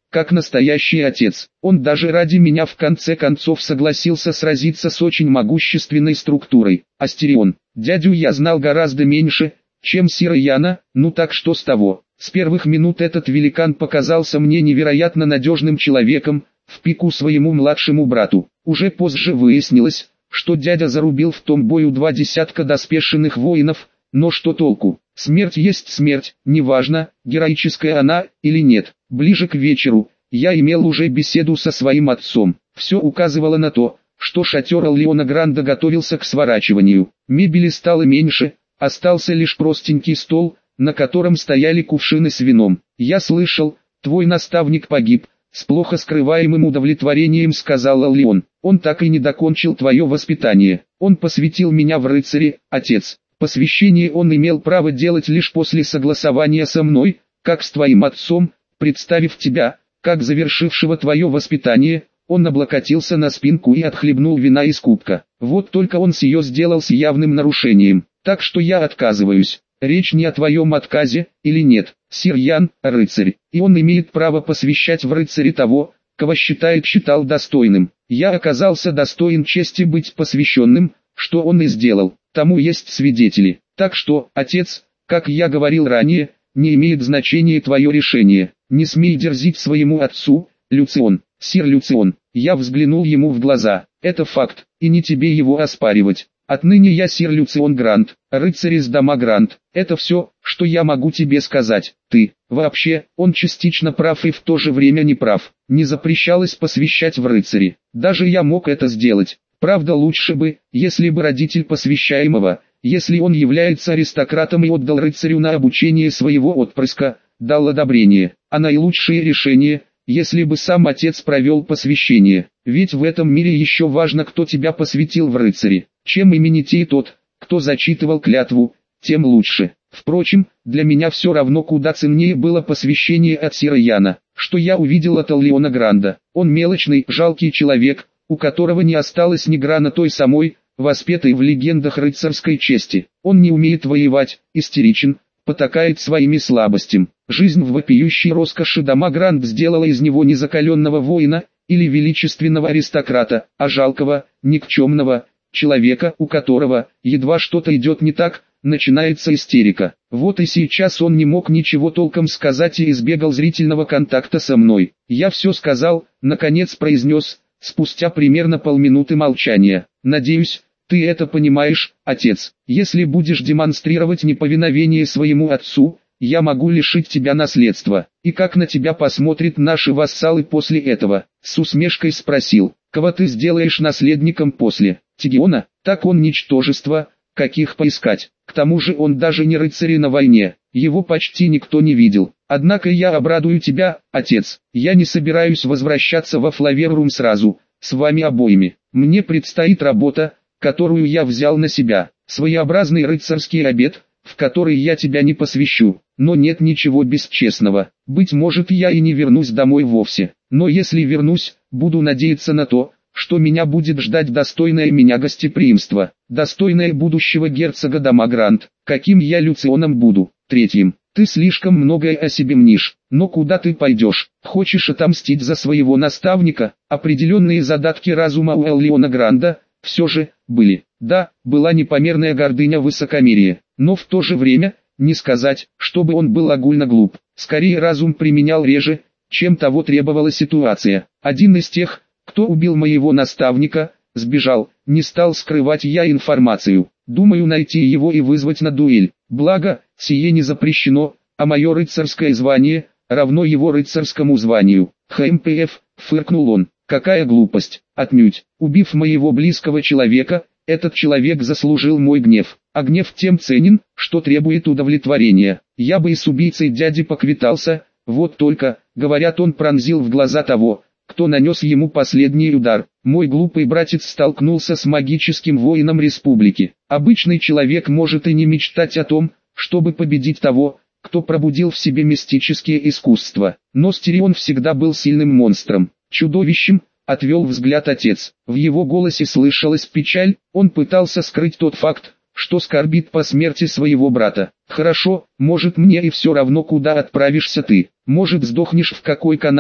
как настоящий отец. Он даже ради меня в конце концов согласился сразиться с очень могущественной структурой. Астерион. Дядю я знал гораздо меньше, чем Сира Яна, ну так что с того. С первых минут этот великан показался мне невероятно надежным человеком, в пику своему младшему брату. Уже позже выяснилось, что дядя зарубил в том бою два десятка доспешенных воинов, но что толку? Смерть есть смерть, неважно, героическая она или нет. Ближе к вечеру, я имел уже беседу со своим отцом. Все указывало на то, что шатер Аллиона Гранда готовился к сворачиванию. Мебели стало меньше, остался лишь простенький стол, на котором стояли кувшины с вином. «Я слышал, твой наставник погиб», — с плохо скрываемым удовлетворением сказал Аллион. «Он так и не докончил твое воспитание. Он посвятил меня в рыцари, отец. Посвящение он имел право делать лишь после согласования со мной, как с твоим отцом, представив тебя, как завершившего твое воспитание». Он облокотился на спинку и отхлебнул вина из кубка. «Вот только он сие сделал с явным нарушением, так что я отказываюсь. Речь не о твоем отказе, или нет. Сир Ян – рыцарь, и он имеет право посвящать в рыцари того, кого считает считал достойным. Я оказался достоин чести быть посвященным, что он и сделал, тому есть свидетели. Так что, отец, как я говорил ранее, не имеет значения твое решение. Не смей дерзить своему отцу, Люцион». «Сир Люцион», я взглянул ему в глаза, «это факт, и не тебе его оспаривать. Отныне я сир Люцион Грант, рыцарь из дома Грант. Это все, что я могу тебе сказать. Ты, вообще, он частично прав и в то же время не прав. Не запрещалось посвящать в рыцари. Даже я мог это сделать. Правда, лучше бы, если бы родитель посвящаемого, если он является аристократом и отдал рыцарю на обучение своего отпрыска, дал одобрение. А наилучшее решение – если бы сам отец провел посвящение. Ведь в этом мире еще важно, кто тебя посвятил в рыцари. Чем именитей тот, кто зачитывал клятву, тем лучше. Впрочем, для меня все равно куда ценнее было посвящение от Сира Яна, что я увидел от Аллиона Гранда. Он мелочный, жалкий человек, у которого не осталось ни грана той самой, воспетой в легендах рыцарской чести. Он не умеет воевать, истеричен, потакает своими слабостями. Жизнь в вопиющей роскоши дома Гранд сделала из него не закаленного воина, или величественного аристократа, а жалкого, никчемного человека, у которого, едва что-то идет не так, начинается истерика. Вот и сейчас он не мог ничего толком сказать и избегал зрительного контакта со мной. «Я все сказал», наконец произнес, спустя примерно полминуты молчания. «Надеюсь, ты это понимаешь, отец. Если будешь демонстрировать неповиновение своему отцу, я могу лишить тебя наследства. И как на тебя посмотрят наши вассалы после этого?» С усмешкой спросил. «Кого ты сделаешь наследником после Тигиона? Так он ничтожество, каких поискать. К тому же он даже не рыцарь на войне, его почти никто не видел. Однако я обрадую тебя, отец. Я не собираюсь возвращаться во Флаверрум сразу, с вами обоими. Мне предстоит работа, которую я взял на себя, своеобразный рыцарский обет, в который я тебя не посвящу. Но нет ничего бесчестного. Быть может, я и не вернусь домой вовсе. Но если вернусь, буду надеяться на то, что меня будет ждать достойное меня гостеприимство, достойное будущего герцога дома Гранд, каким я Люционом буду. Третьим. Ты слишком многое о себе мнишь, но куда ты пойдешь? Хочешь отомстить за своего наставника? Определенные задатки разума у Аллиона Гранда все же были. Да, была непомерная гордыня, высокомерие, но в то же время, не сказать, чтобы он был огульно глуп. Скорее разум применял реже, чем того требовала ситуация. Один из тех, кто убил моего наставника, сбежал, не стал скрывать я информацию. Думаю найти его и вызвать на дуэль. Благо, сие не запрещено, а мое рыцарское звание, равно его рыцарскому званию. ХМПФ, фыркнул он. Какая глупость, отнюдь. Убив моего близкого человека, этот человек заслужил мой гнев. А гнев тем ценен, что требует удовлетворения. Я бы и с убийцей дяди поквитался, вот только, говорят, он пронзил в глаза того, кто нанес ему последний удар. Мой глупый братец столкнулся с магическим воином республики. Обычный человек может и не мечтать о том, чтобы победить того, кто пробудил в себе мистические искусства. Но Стерион всегда был сильным монстром, чудовищем, отвел взгляд отец. В его голосе слышалась печаль, он пытался скрыть тот факт, что скорбит по смерти своего брата. «Хорошо, может мне и все равно, куда отправишься ты. Может сдохнешь в какой канаве,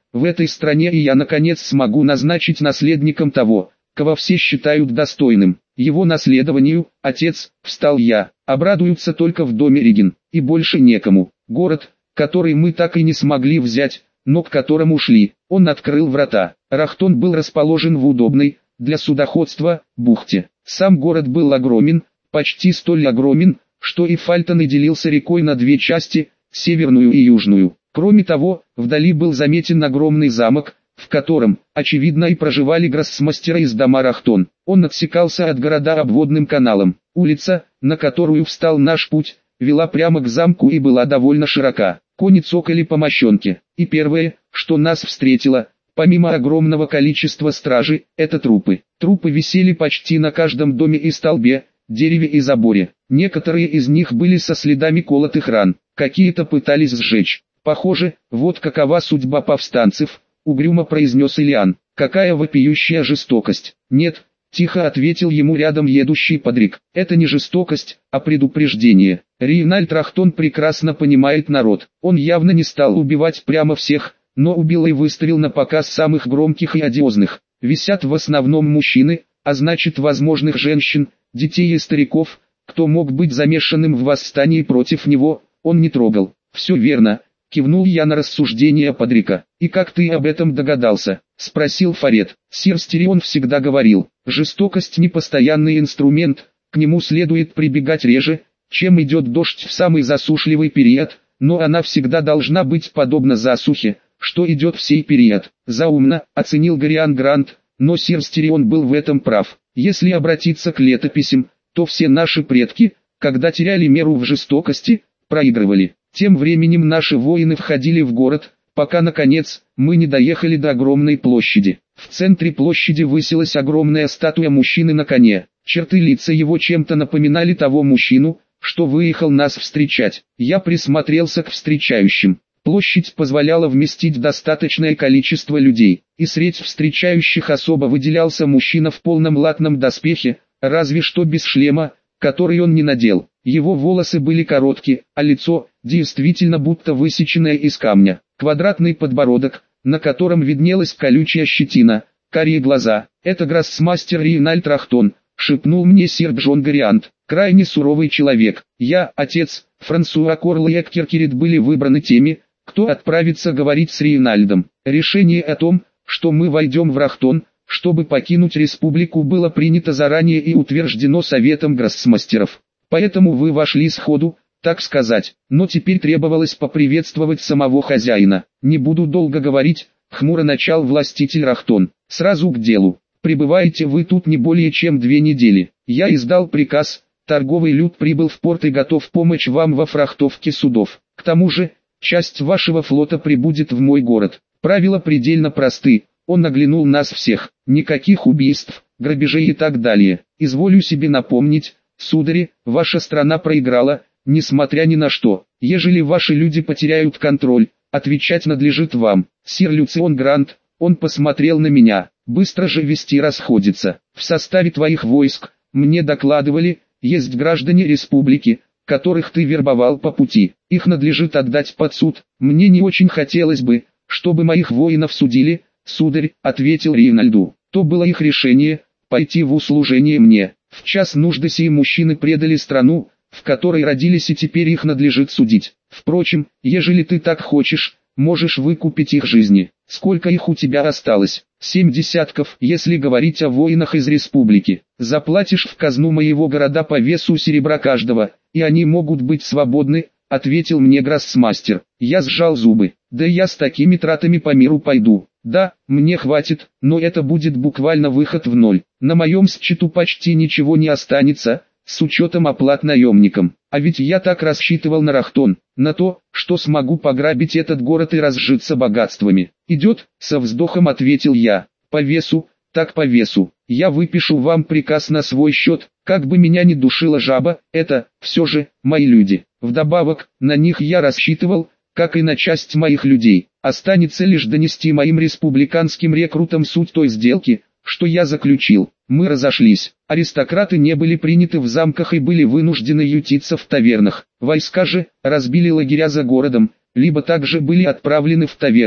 в этой стране, и я наконец смогу назначить наследником того, кого все считают достойным его наследованию. Отец, встал я, обрадуются только в доме Риген, и больше некому. Город, который мы так и не смогли взять, но к которому шли. Он открыл врата. Рахтон был расположен в удобной, для судоходства, бухте. Сам город был огромен, почти столь огромен, что и Фальтон и делился рекой на две части, северную и южную. Кроме того, вдали был заметен огромный замок, в котором, очевидно, и проживали гроссмастера из дома Рахтон. Он отсекался от города обводным каналом. Улица, на которую встал наш путь, вела прямо к замку и была довольно широка. Кони цокали по мощенке. И первое, что нас встретило, помимо огромного количества стражи, это трупы. Трупы висели почти на каждом доме и столбе, дереве и заборе. Некоторые из них были со следами колотых ран, какие-то пытались сжечь. Похоже, вот какова судьба повстанцев, угрюмо произнес Ильян. Какая вопиющая жестокость. Нет, тихо ответил ему рядом едущий Подрик. Это не жестокость, а предупреждение. Рейнальд Рахтон прекрасно понимает народ. Он явно не стал убивать прямо всех, но убил и выставил на показ самых громких и одиозных. Висят в основном мужчины, а значит возможных женщин, детей и стариков. Кто мог быть замешанным в восстании против него, он не трогал. Все верно. Кивнул я на рассуждения Подрика. «И как ты об этом догадался?» — спросил Фарет. Сир Стерион всегда говорил, жестокость не постоянный инструмент, к нему следует прибегать реже, чем идет дождь в самый засушливый период, но она всегда должна быть подобна засухе, что идет в сей период. Заумно, оценил Гориан Грант, но сир Стерион был в этом прав. Если обратиться к летописям, то все наши предки, когда теряли меру в жестокости, проигрывали. Тем временем наши воины входили в город, пока наконец, мы не доехали до огромной площади. В центре площади высилась огромная статуя мужчины на коне. Черты лица его чем-то напоминали того мужчину, что выехал нас встречать. Я присмотрелся к встречающим. Площадь позволяла вместить достаточное количество людей, и среди встречающих особо выделялся мужчина в полном латном доспехе, разве что без шлема, который он не надел. Его волосы были короткие, а лицо, действительно будто высеченное из камня. Квадратный подбородок, на котором виднелась колючая щетина, карие глаза. «Это гроссмастер Рейнальд Рахтон», — шепнул мне сир Джон Гориант. «Крайне суровый человек. Я, отец, Франсуа Корл и Эккеркерит были выбраны теми, кто отправится говорить с Рейнальдом. Решение о том, что мы войдем в Рахтон, чтобы покинуть республику, было принято заранее и утверждено Советом гроссмастеров. Поэтому вы вошли сходу, так сказать, но теперь требовалось поприветствовать самого хозяина. Не буду долго говорить, хмуро начал властитель Рахтон. Сразу к делу. Пребываете вы тут не более чем две недели. Я издал приказ, торговый люд прибыл в порт и готов помочь вам во фрахтовке судов. К тому же, часть вашего флота прибудет в мой город. Правила предельно просты. Он оглянул нас всех. Никаких убийств, грабежей и так далее. Изволю себе напомнить, судари, ваша страна проиграла, несмотря ни на что. Ежели ваши люди потеряют контроль, отвечать надлежит вам. Сир Люцион Грант, он посмотрел на меня, быстро же вести расходится. В составе твоих войск, мне докладывали, есть граждане республики, которых ты вербовал по пути. Их надлежит отдать под суд. Мне не очень хотелось бы, чтобы моих воинов судили, сударь, ответил Рейнальду. То было их решение, пойти в услужение мне. В час нужды сии мужчины предали страну, в которой родились, и теперь их надлежит судить. Впрочем, ежели ты так хочешь, можешь выкупить их жизни. Сколько их у тебя осталось? Семь десятков, если говорить о воинах из республики. Заплатишь в казну моего города по весу серебра каждого, и они могут быть свободны, ответил мне гроссмастер. Я сжал зубы. Да я с такими тратами по миру пойду. Да, мне хватит, но это будет буквально выход в ноль. На моем счету почти ничего не останется, с учетом оплат наемникам. А ведь я так рассчитывал на Рахтон, на то, что смогу пограбить этот город и разжиться богатствами. Идет, со вздохом ответил я. По весу, так по весу. Я выпишу вам приказ на свой счет, как бы меня ни душила жаба, это, все же, мои люди. Вдобавок, на них я рассчитывал, как и на часть моих людей. Останется лишь донести моим республиканским рекрутам суть той сделки, что я заключил. Мы разошлись. Аристократы не были приняты в замках и были вынуждены ютиться в тавернах. Войска же разбили лагеря за городом, либо также были отправлены в таверны.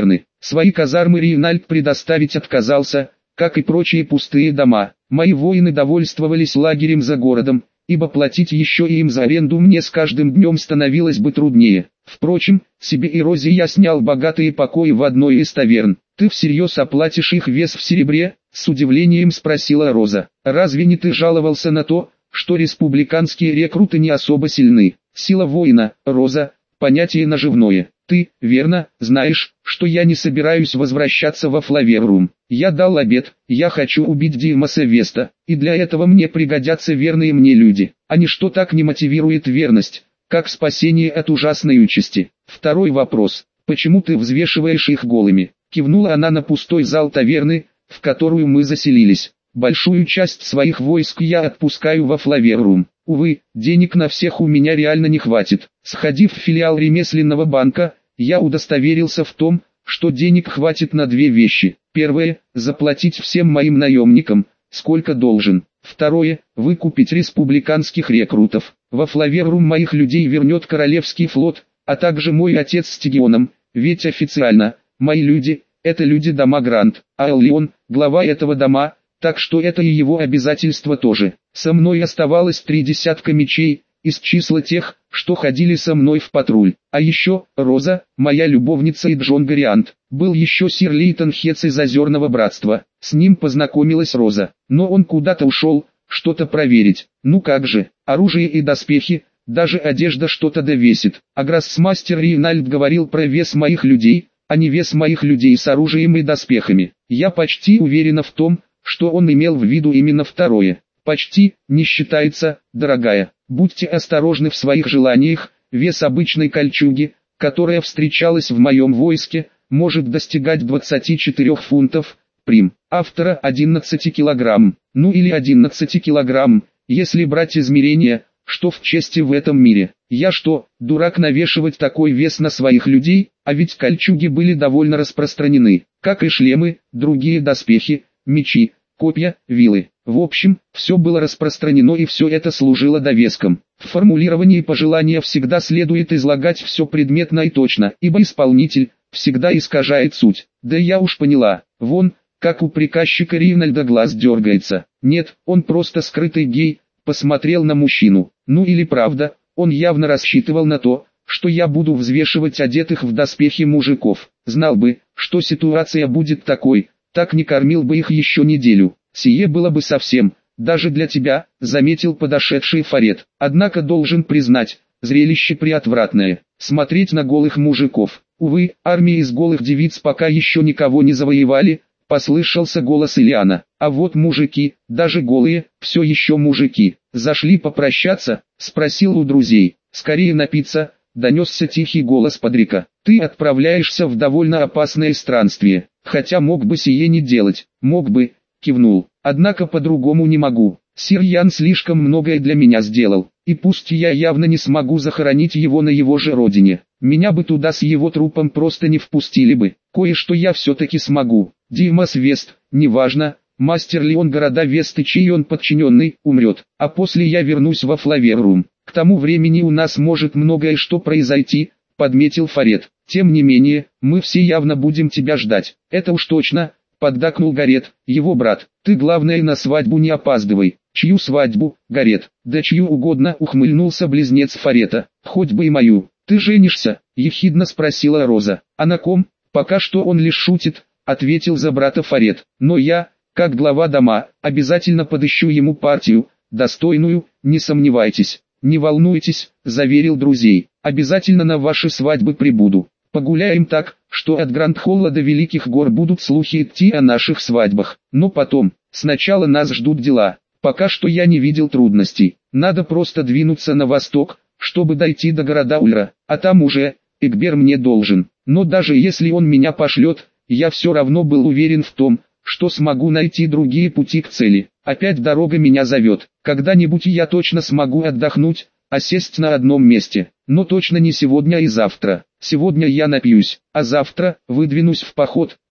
Свои казармы Рейнальд предоставить отказался, как и прочие пустые дома. Мои воины довольствовались лагерем за городом, ибо платить еще и им за аренду мне с каждым днем становилось бы труднее. Впрочем, себе и Розе я снял богатые покои в одной из таверн. «Ты всерьез оплатишь их вес в серебре?» — с удивлением спросила Роза. «Разве не ты жаловался на то, что республиканские рекруты не особо сильны? Сила воина, Роза, понятие наживное. Ты, верно, знаешь, что я не собираюсь возвращаться во Флаверрум. Я дал обет, я хочу убить Димаса Веста, и для этого мне пригодятся верные мне люди. А ничто так не мотивирует верность, как спасение от ужасной участи. Второй вопрос, почему ты взвешиваешь их голыми?» Кивнула она на пустой зал таверны, в которую мы заселились. «Большую часть своих войск я отпускаю во Флаверрум. Увы, денег на всех у меня реально не хватит. Сходив в филиал ремесленного банка, я удостоверился в том, что денег хватит на две вещи. Первое – заплатить всем моим наемникам, сколько должен. Второе – выкупить республиканских рекрутов. Во Флаверрум моих людей вернет Королевский флот, а также мой отец с Тигионом, ведь официально, мои люди – это люди дома Грант, а Эллион – глава этого дома, так что это и его обязательство тоже. Со мной оставалось три десятка мечей, из числа тех, что ходили со мной в патруль. А еще, Роза, моя любовница, и Джон Гориант. Был еще сир Лейтон Хетц из Озерного Братства. С ним познакомилась Роза. Но он куда-то ушел, что-то проверить. Ну как же, оружие и доспехи, даже одежда что-то довесит. А гроссмастер Рейнальд говорил про вес моих людей, а не вес моих людей с оружием и доспехами. Я почти уверена в том, что он имел в виду именно второе. Почти, не считается, дорогая. Будьте осторожны в своих желаниях, вес обычной кольчуги, которая встречалась в моем войске, может достигать двадцати четырёх фунтов, прим. Автора одиннадцати килограмм, ну или одиннадцати килограмм, если брать измерения, что в чести в этом мире. Я что, дурак навешивать такой вес на своих людей, а ведь кольчуги были довольно распространены, как и шлемы, другие доспехи, мечи, копья, вилы. В общем, все было распространено и все это служило довеском. В формулировании пожелания всегда следует излагать все предметно и точно, ибо исполнитель всегда искажает суть. Да я уж поняла, вон, как у приказчика Рейнальда глаз дергается. Нет, он просто скрытый гей, посмотрел на мужчину. Ну или правда, он явно рассчитывал на то, что я буду взвешивать одетых в доспехи мужиков. Знал бы, что ситуация будет такой, так не кормил бы их еще неделю. Сие было бы совсем, даже для тебя, заметил подошедший Фарет. Однако должен признать, зрелище приотвратное. Смотреть на голых мужиков. Увы, армии из голых девиц пока еще никого не завоевали, послышался голос Ильяна. А вот мужики, даже голые, все еще мужики. Зашли попрощаться, спросил у друзей. Скорее напиться, донесся тихий голос Падрика. Ты отправляешься в довольно опасное странствие, хотя мог бы сие не делать, мог бы, кивнул. Однако по-другому не могу. Сир Ян слишком многое для меня сделал, и пусть я явно не смогу захоронить его на его же родине, меня бы туда с его трупом просто не впустили бы. Кое-что я все-таки смогу. Димас Вест, неважно, мастер ли он города Вест и чей он подчиненный, умрет, а после я вернусь во Флаверрум. К тому времени у нас может многое что произойти, подметил Фарет. Тем не менее, мы все явно будем тебя ждать. Это уж точно, поддакнул Гарет, его брат. Ты главное на свадьбу не опаздывай. Чью свадьбу, Гарет? Да чью угодно, ухмыльнулся близнец Фарета. Хоть бы и мою. Ты женишься? Ехидно спросила Роза. А на ком? Пока что он лишь шутит, ответил за брата Фарет. Но я, как глава дома, обязательно подыщу ему партию, достойную, не сомневайтесь. Не волнуйтесь, заверил друзей. Обязательно на ваши свадьбы прибуду. Погуляем так, что от Гранд-Холла до Великих Гор будут слухи идти о наших свадьбах. Но потом, сначала нас ждут дела. Пока что я не видел трудностей. Надо просто двинуться на восток, чтобы дойти до города Ульра. А там уже, Эгбер мне должен. Но даже если он меня пошлет, я все равно был уверен в том, что смогу найти другие пути к цели. Опять дорога меня зовет. Когда-нибудь я точно смогу отдохнуть, а сесть на одном месте. Но точно не сегодня и завтра. Сегодня я напьюсь, а завтра выдвинусь в поход,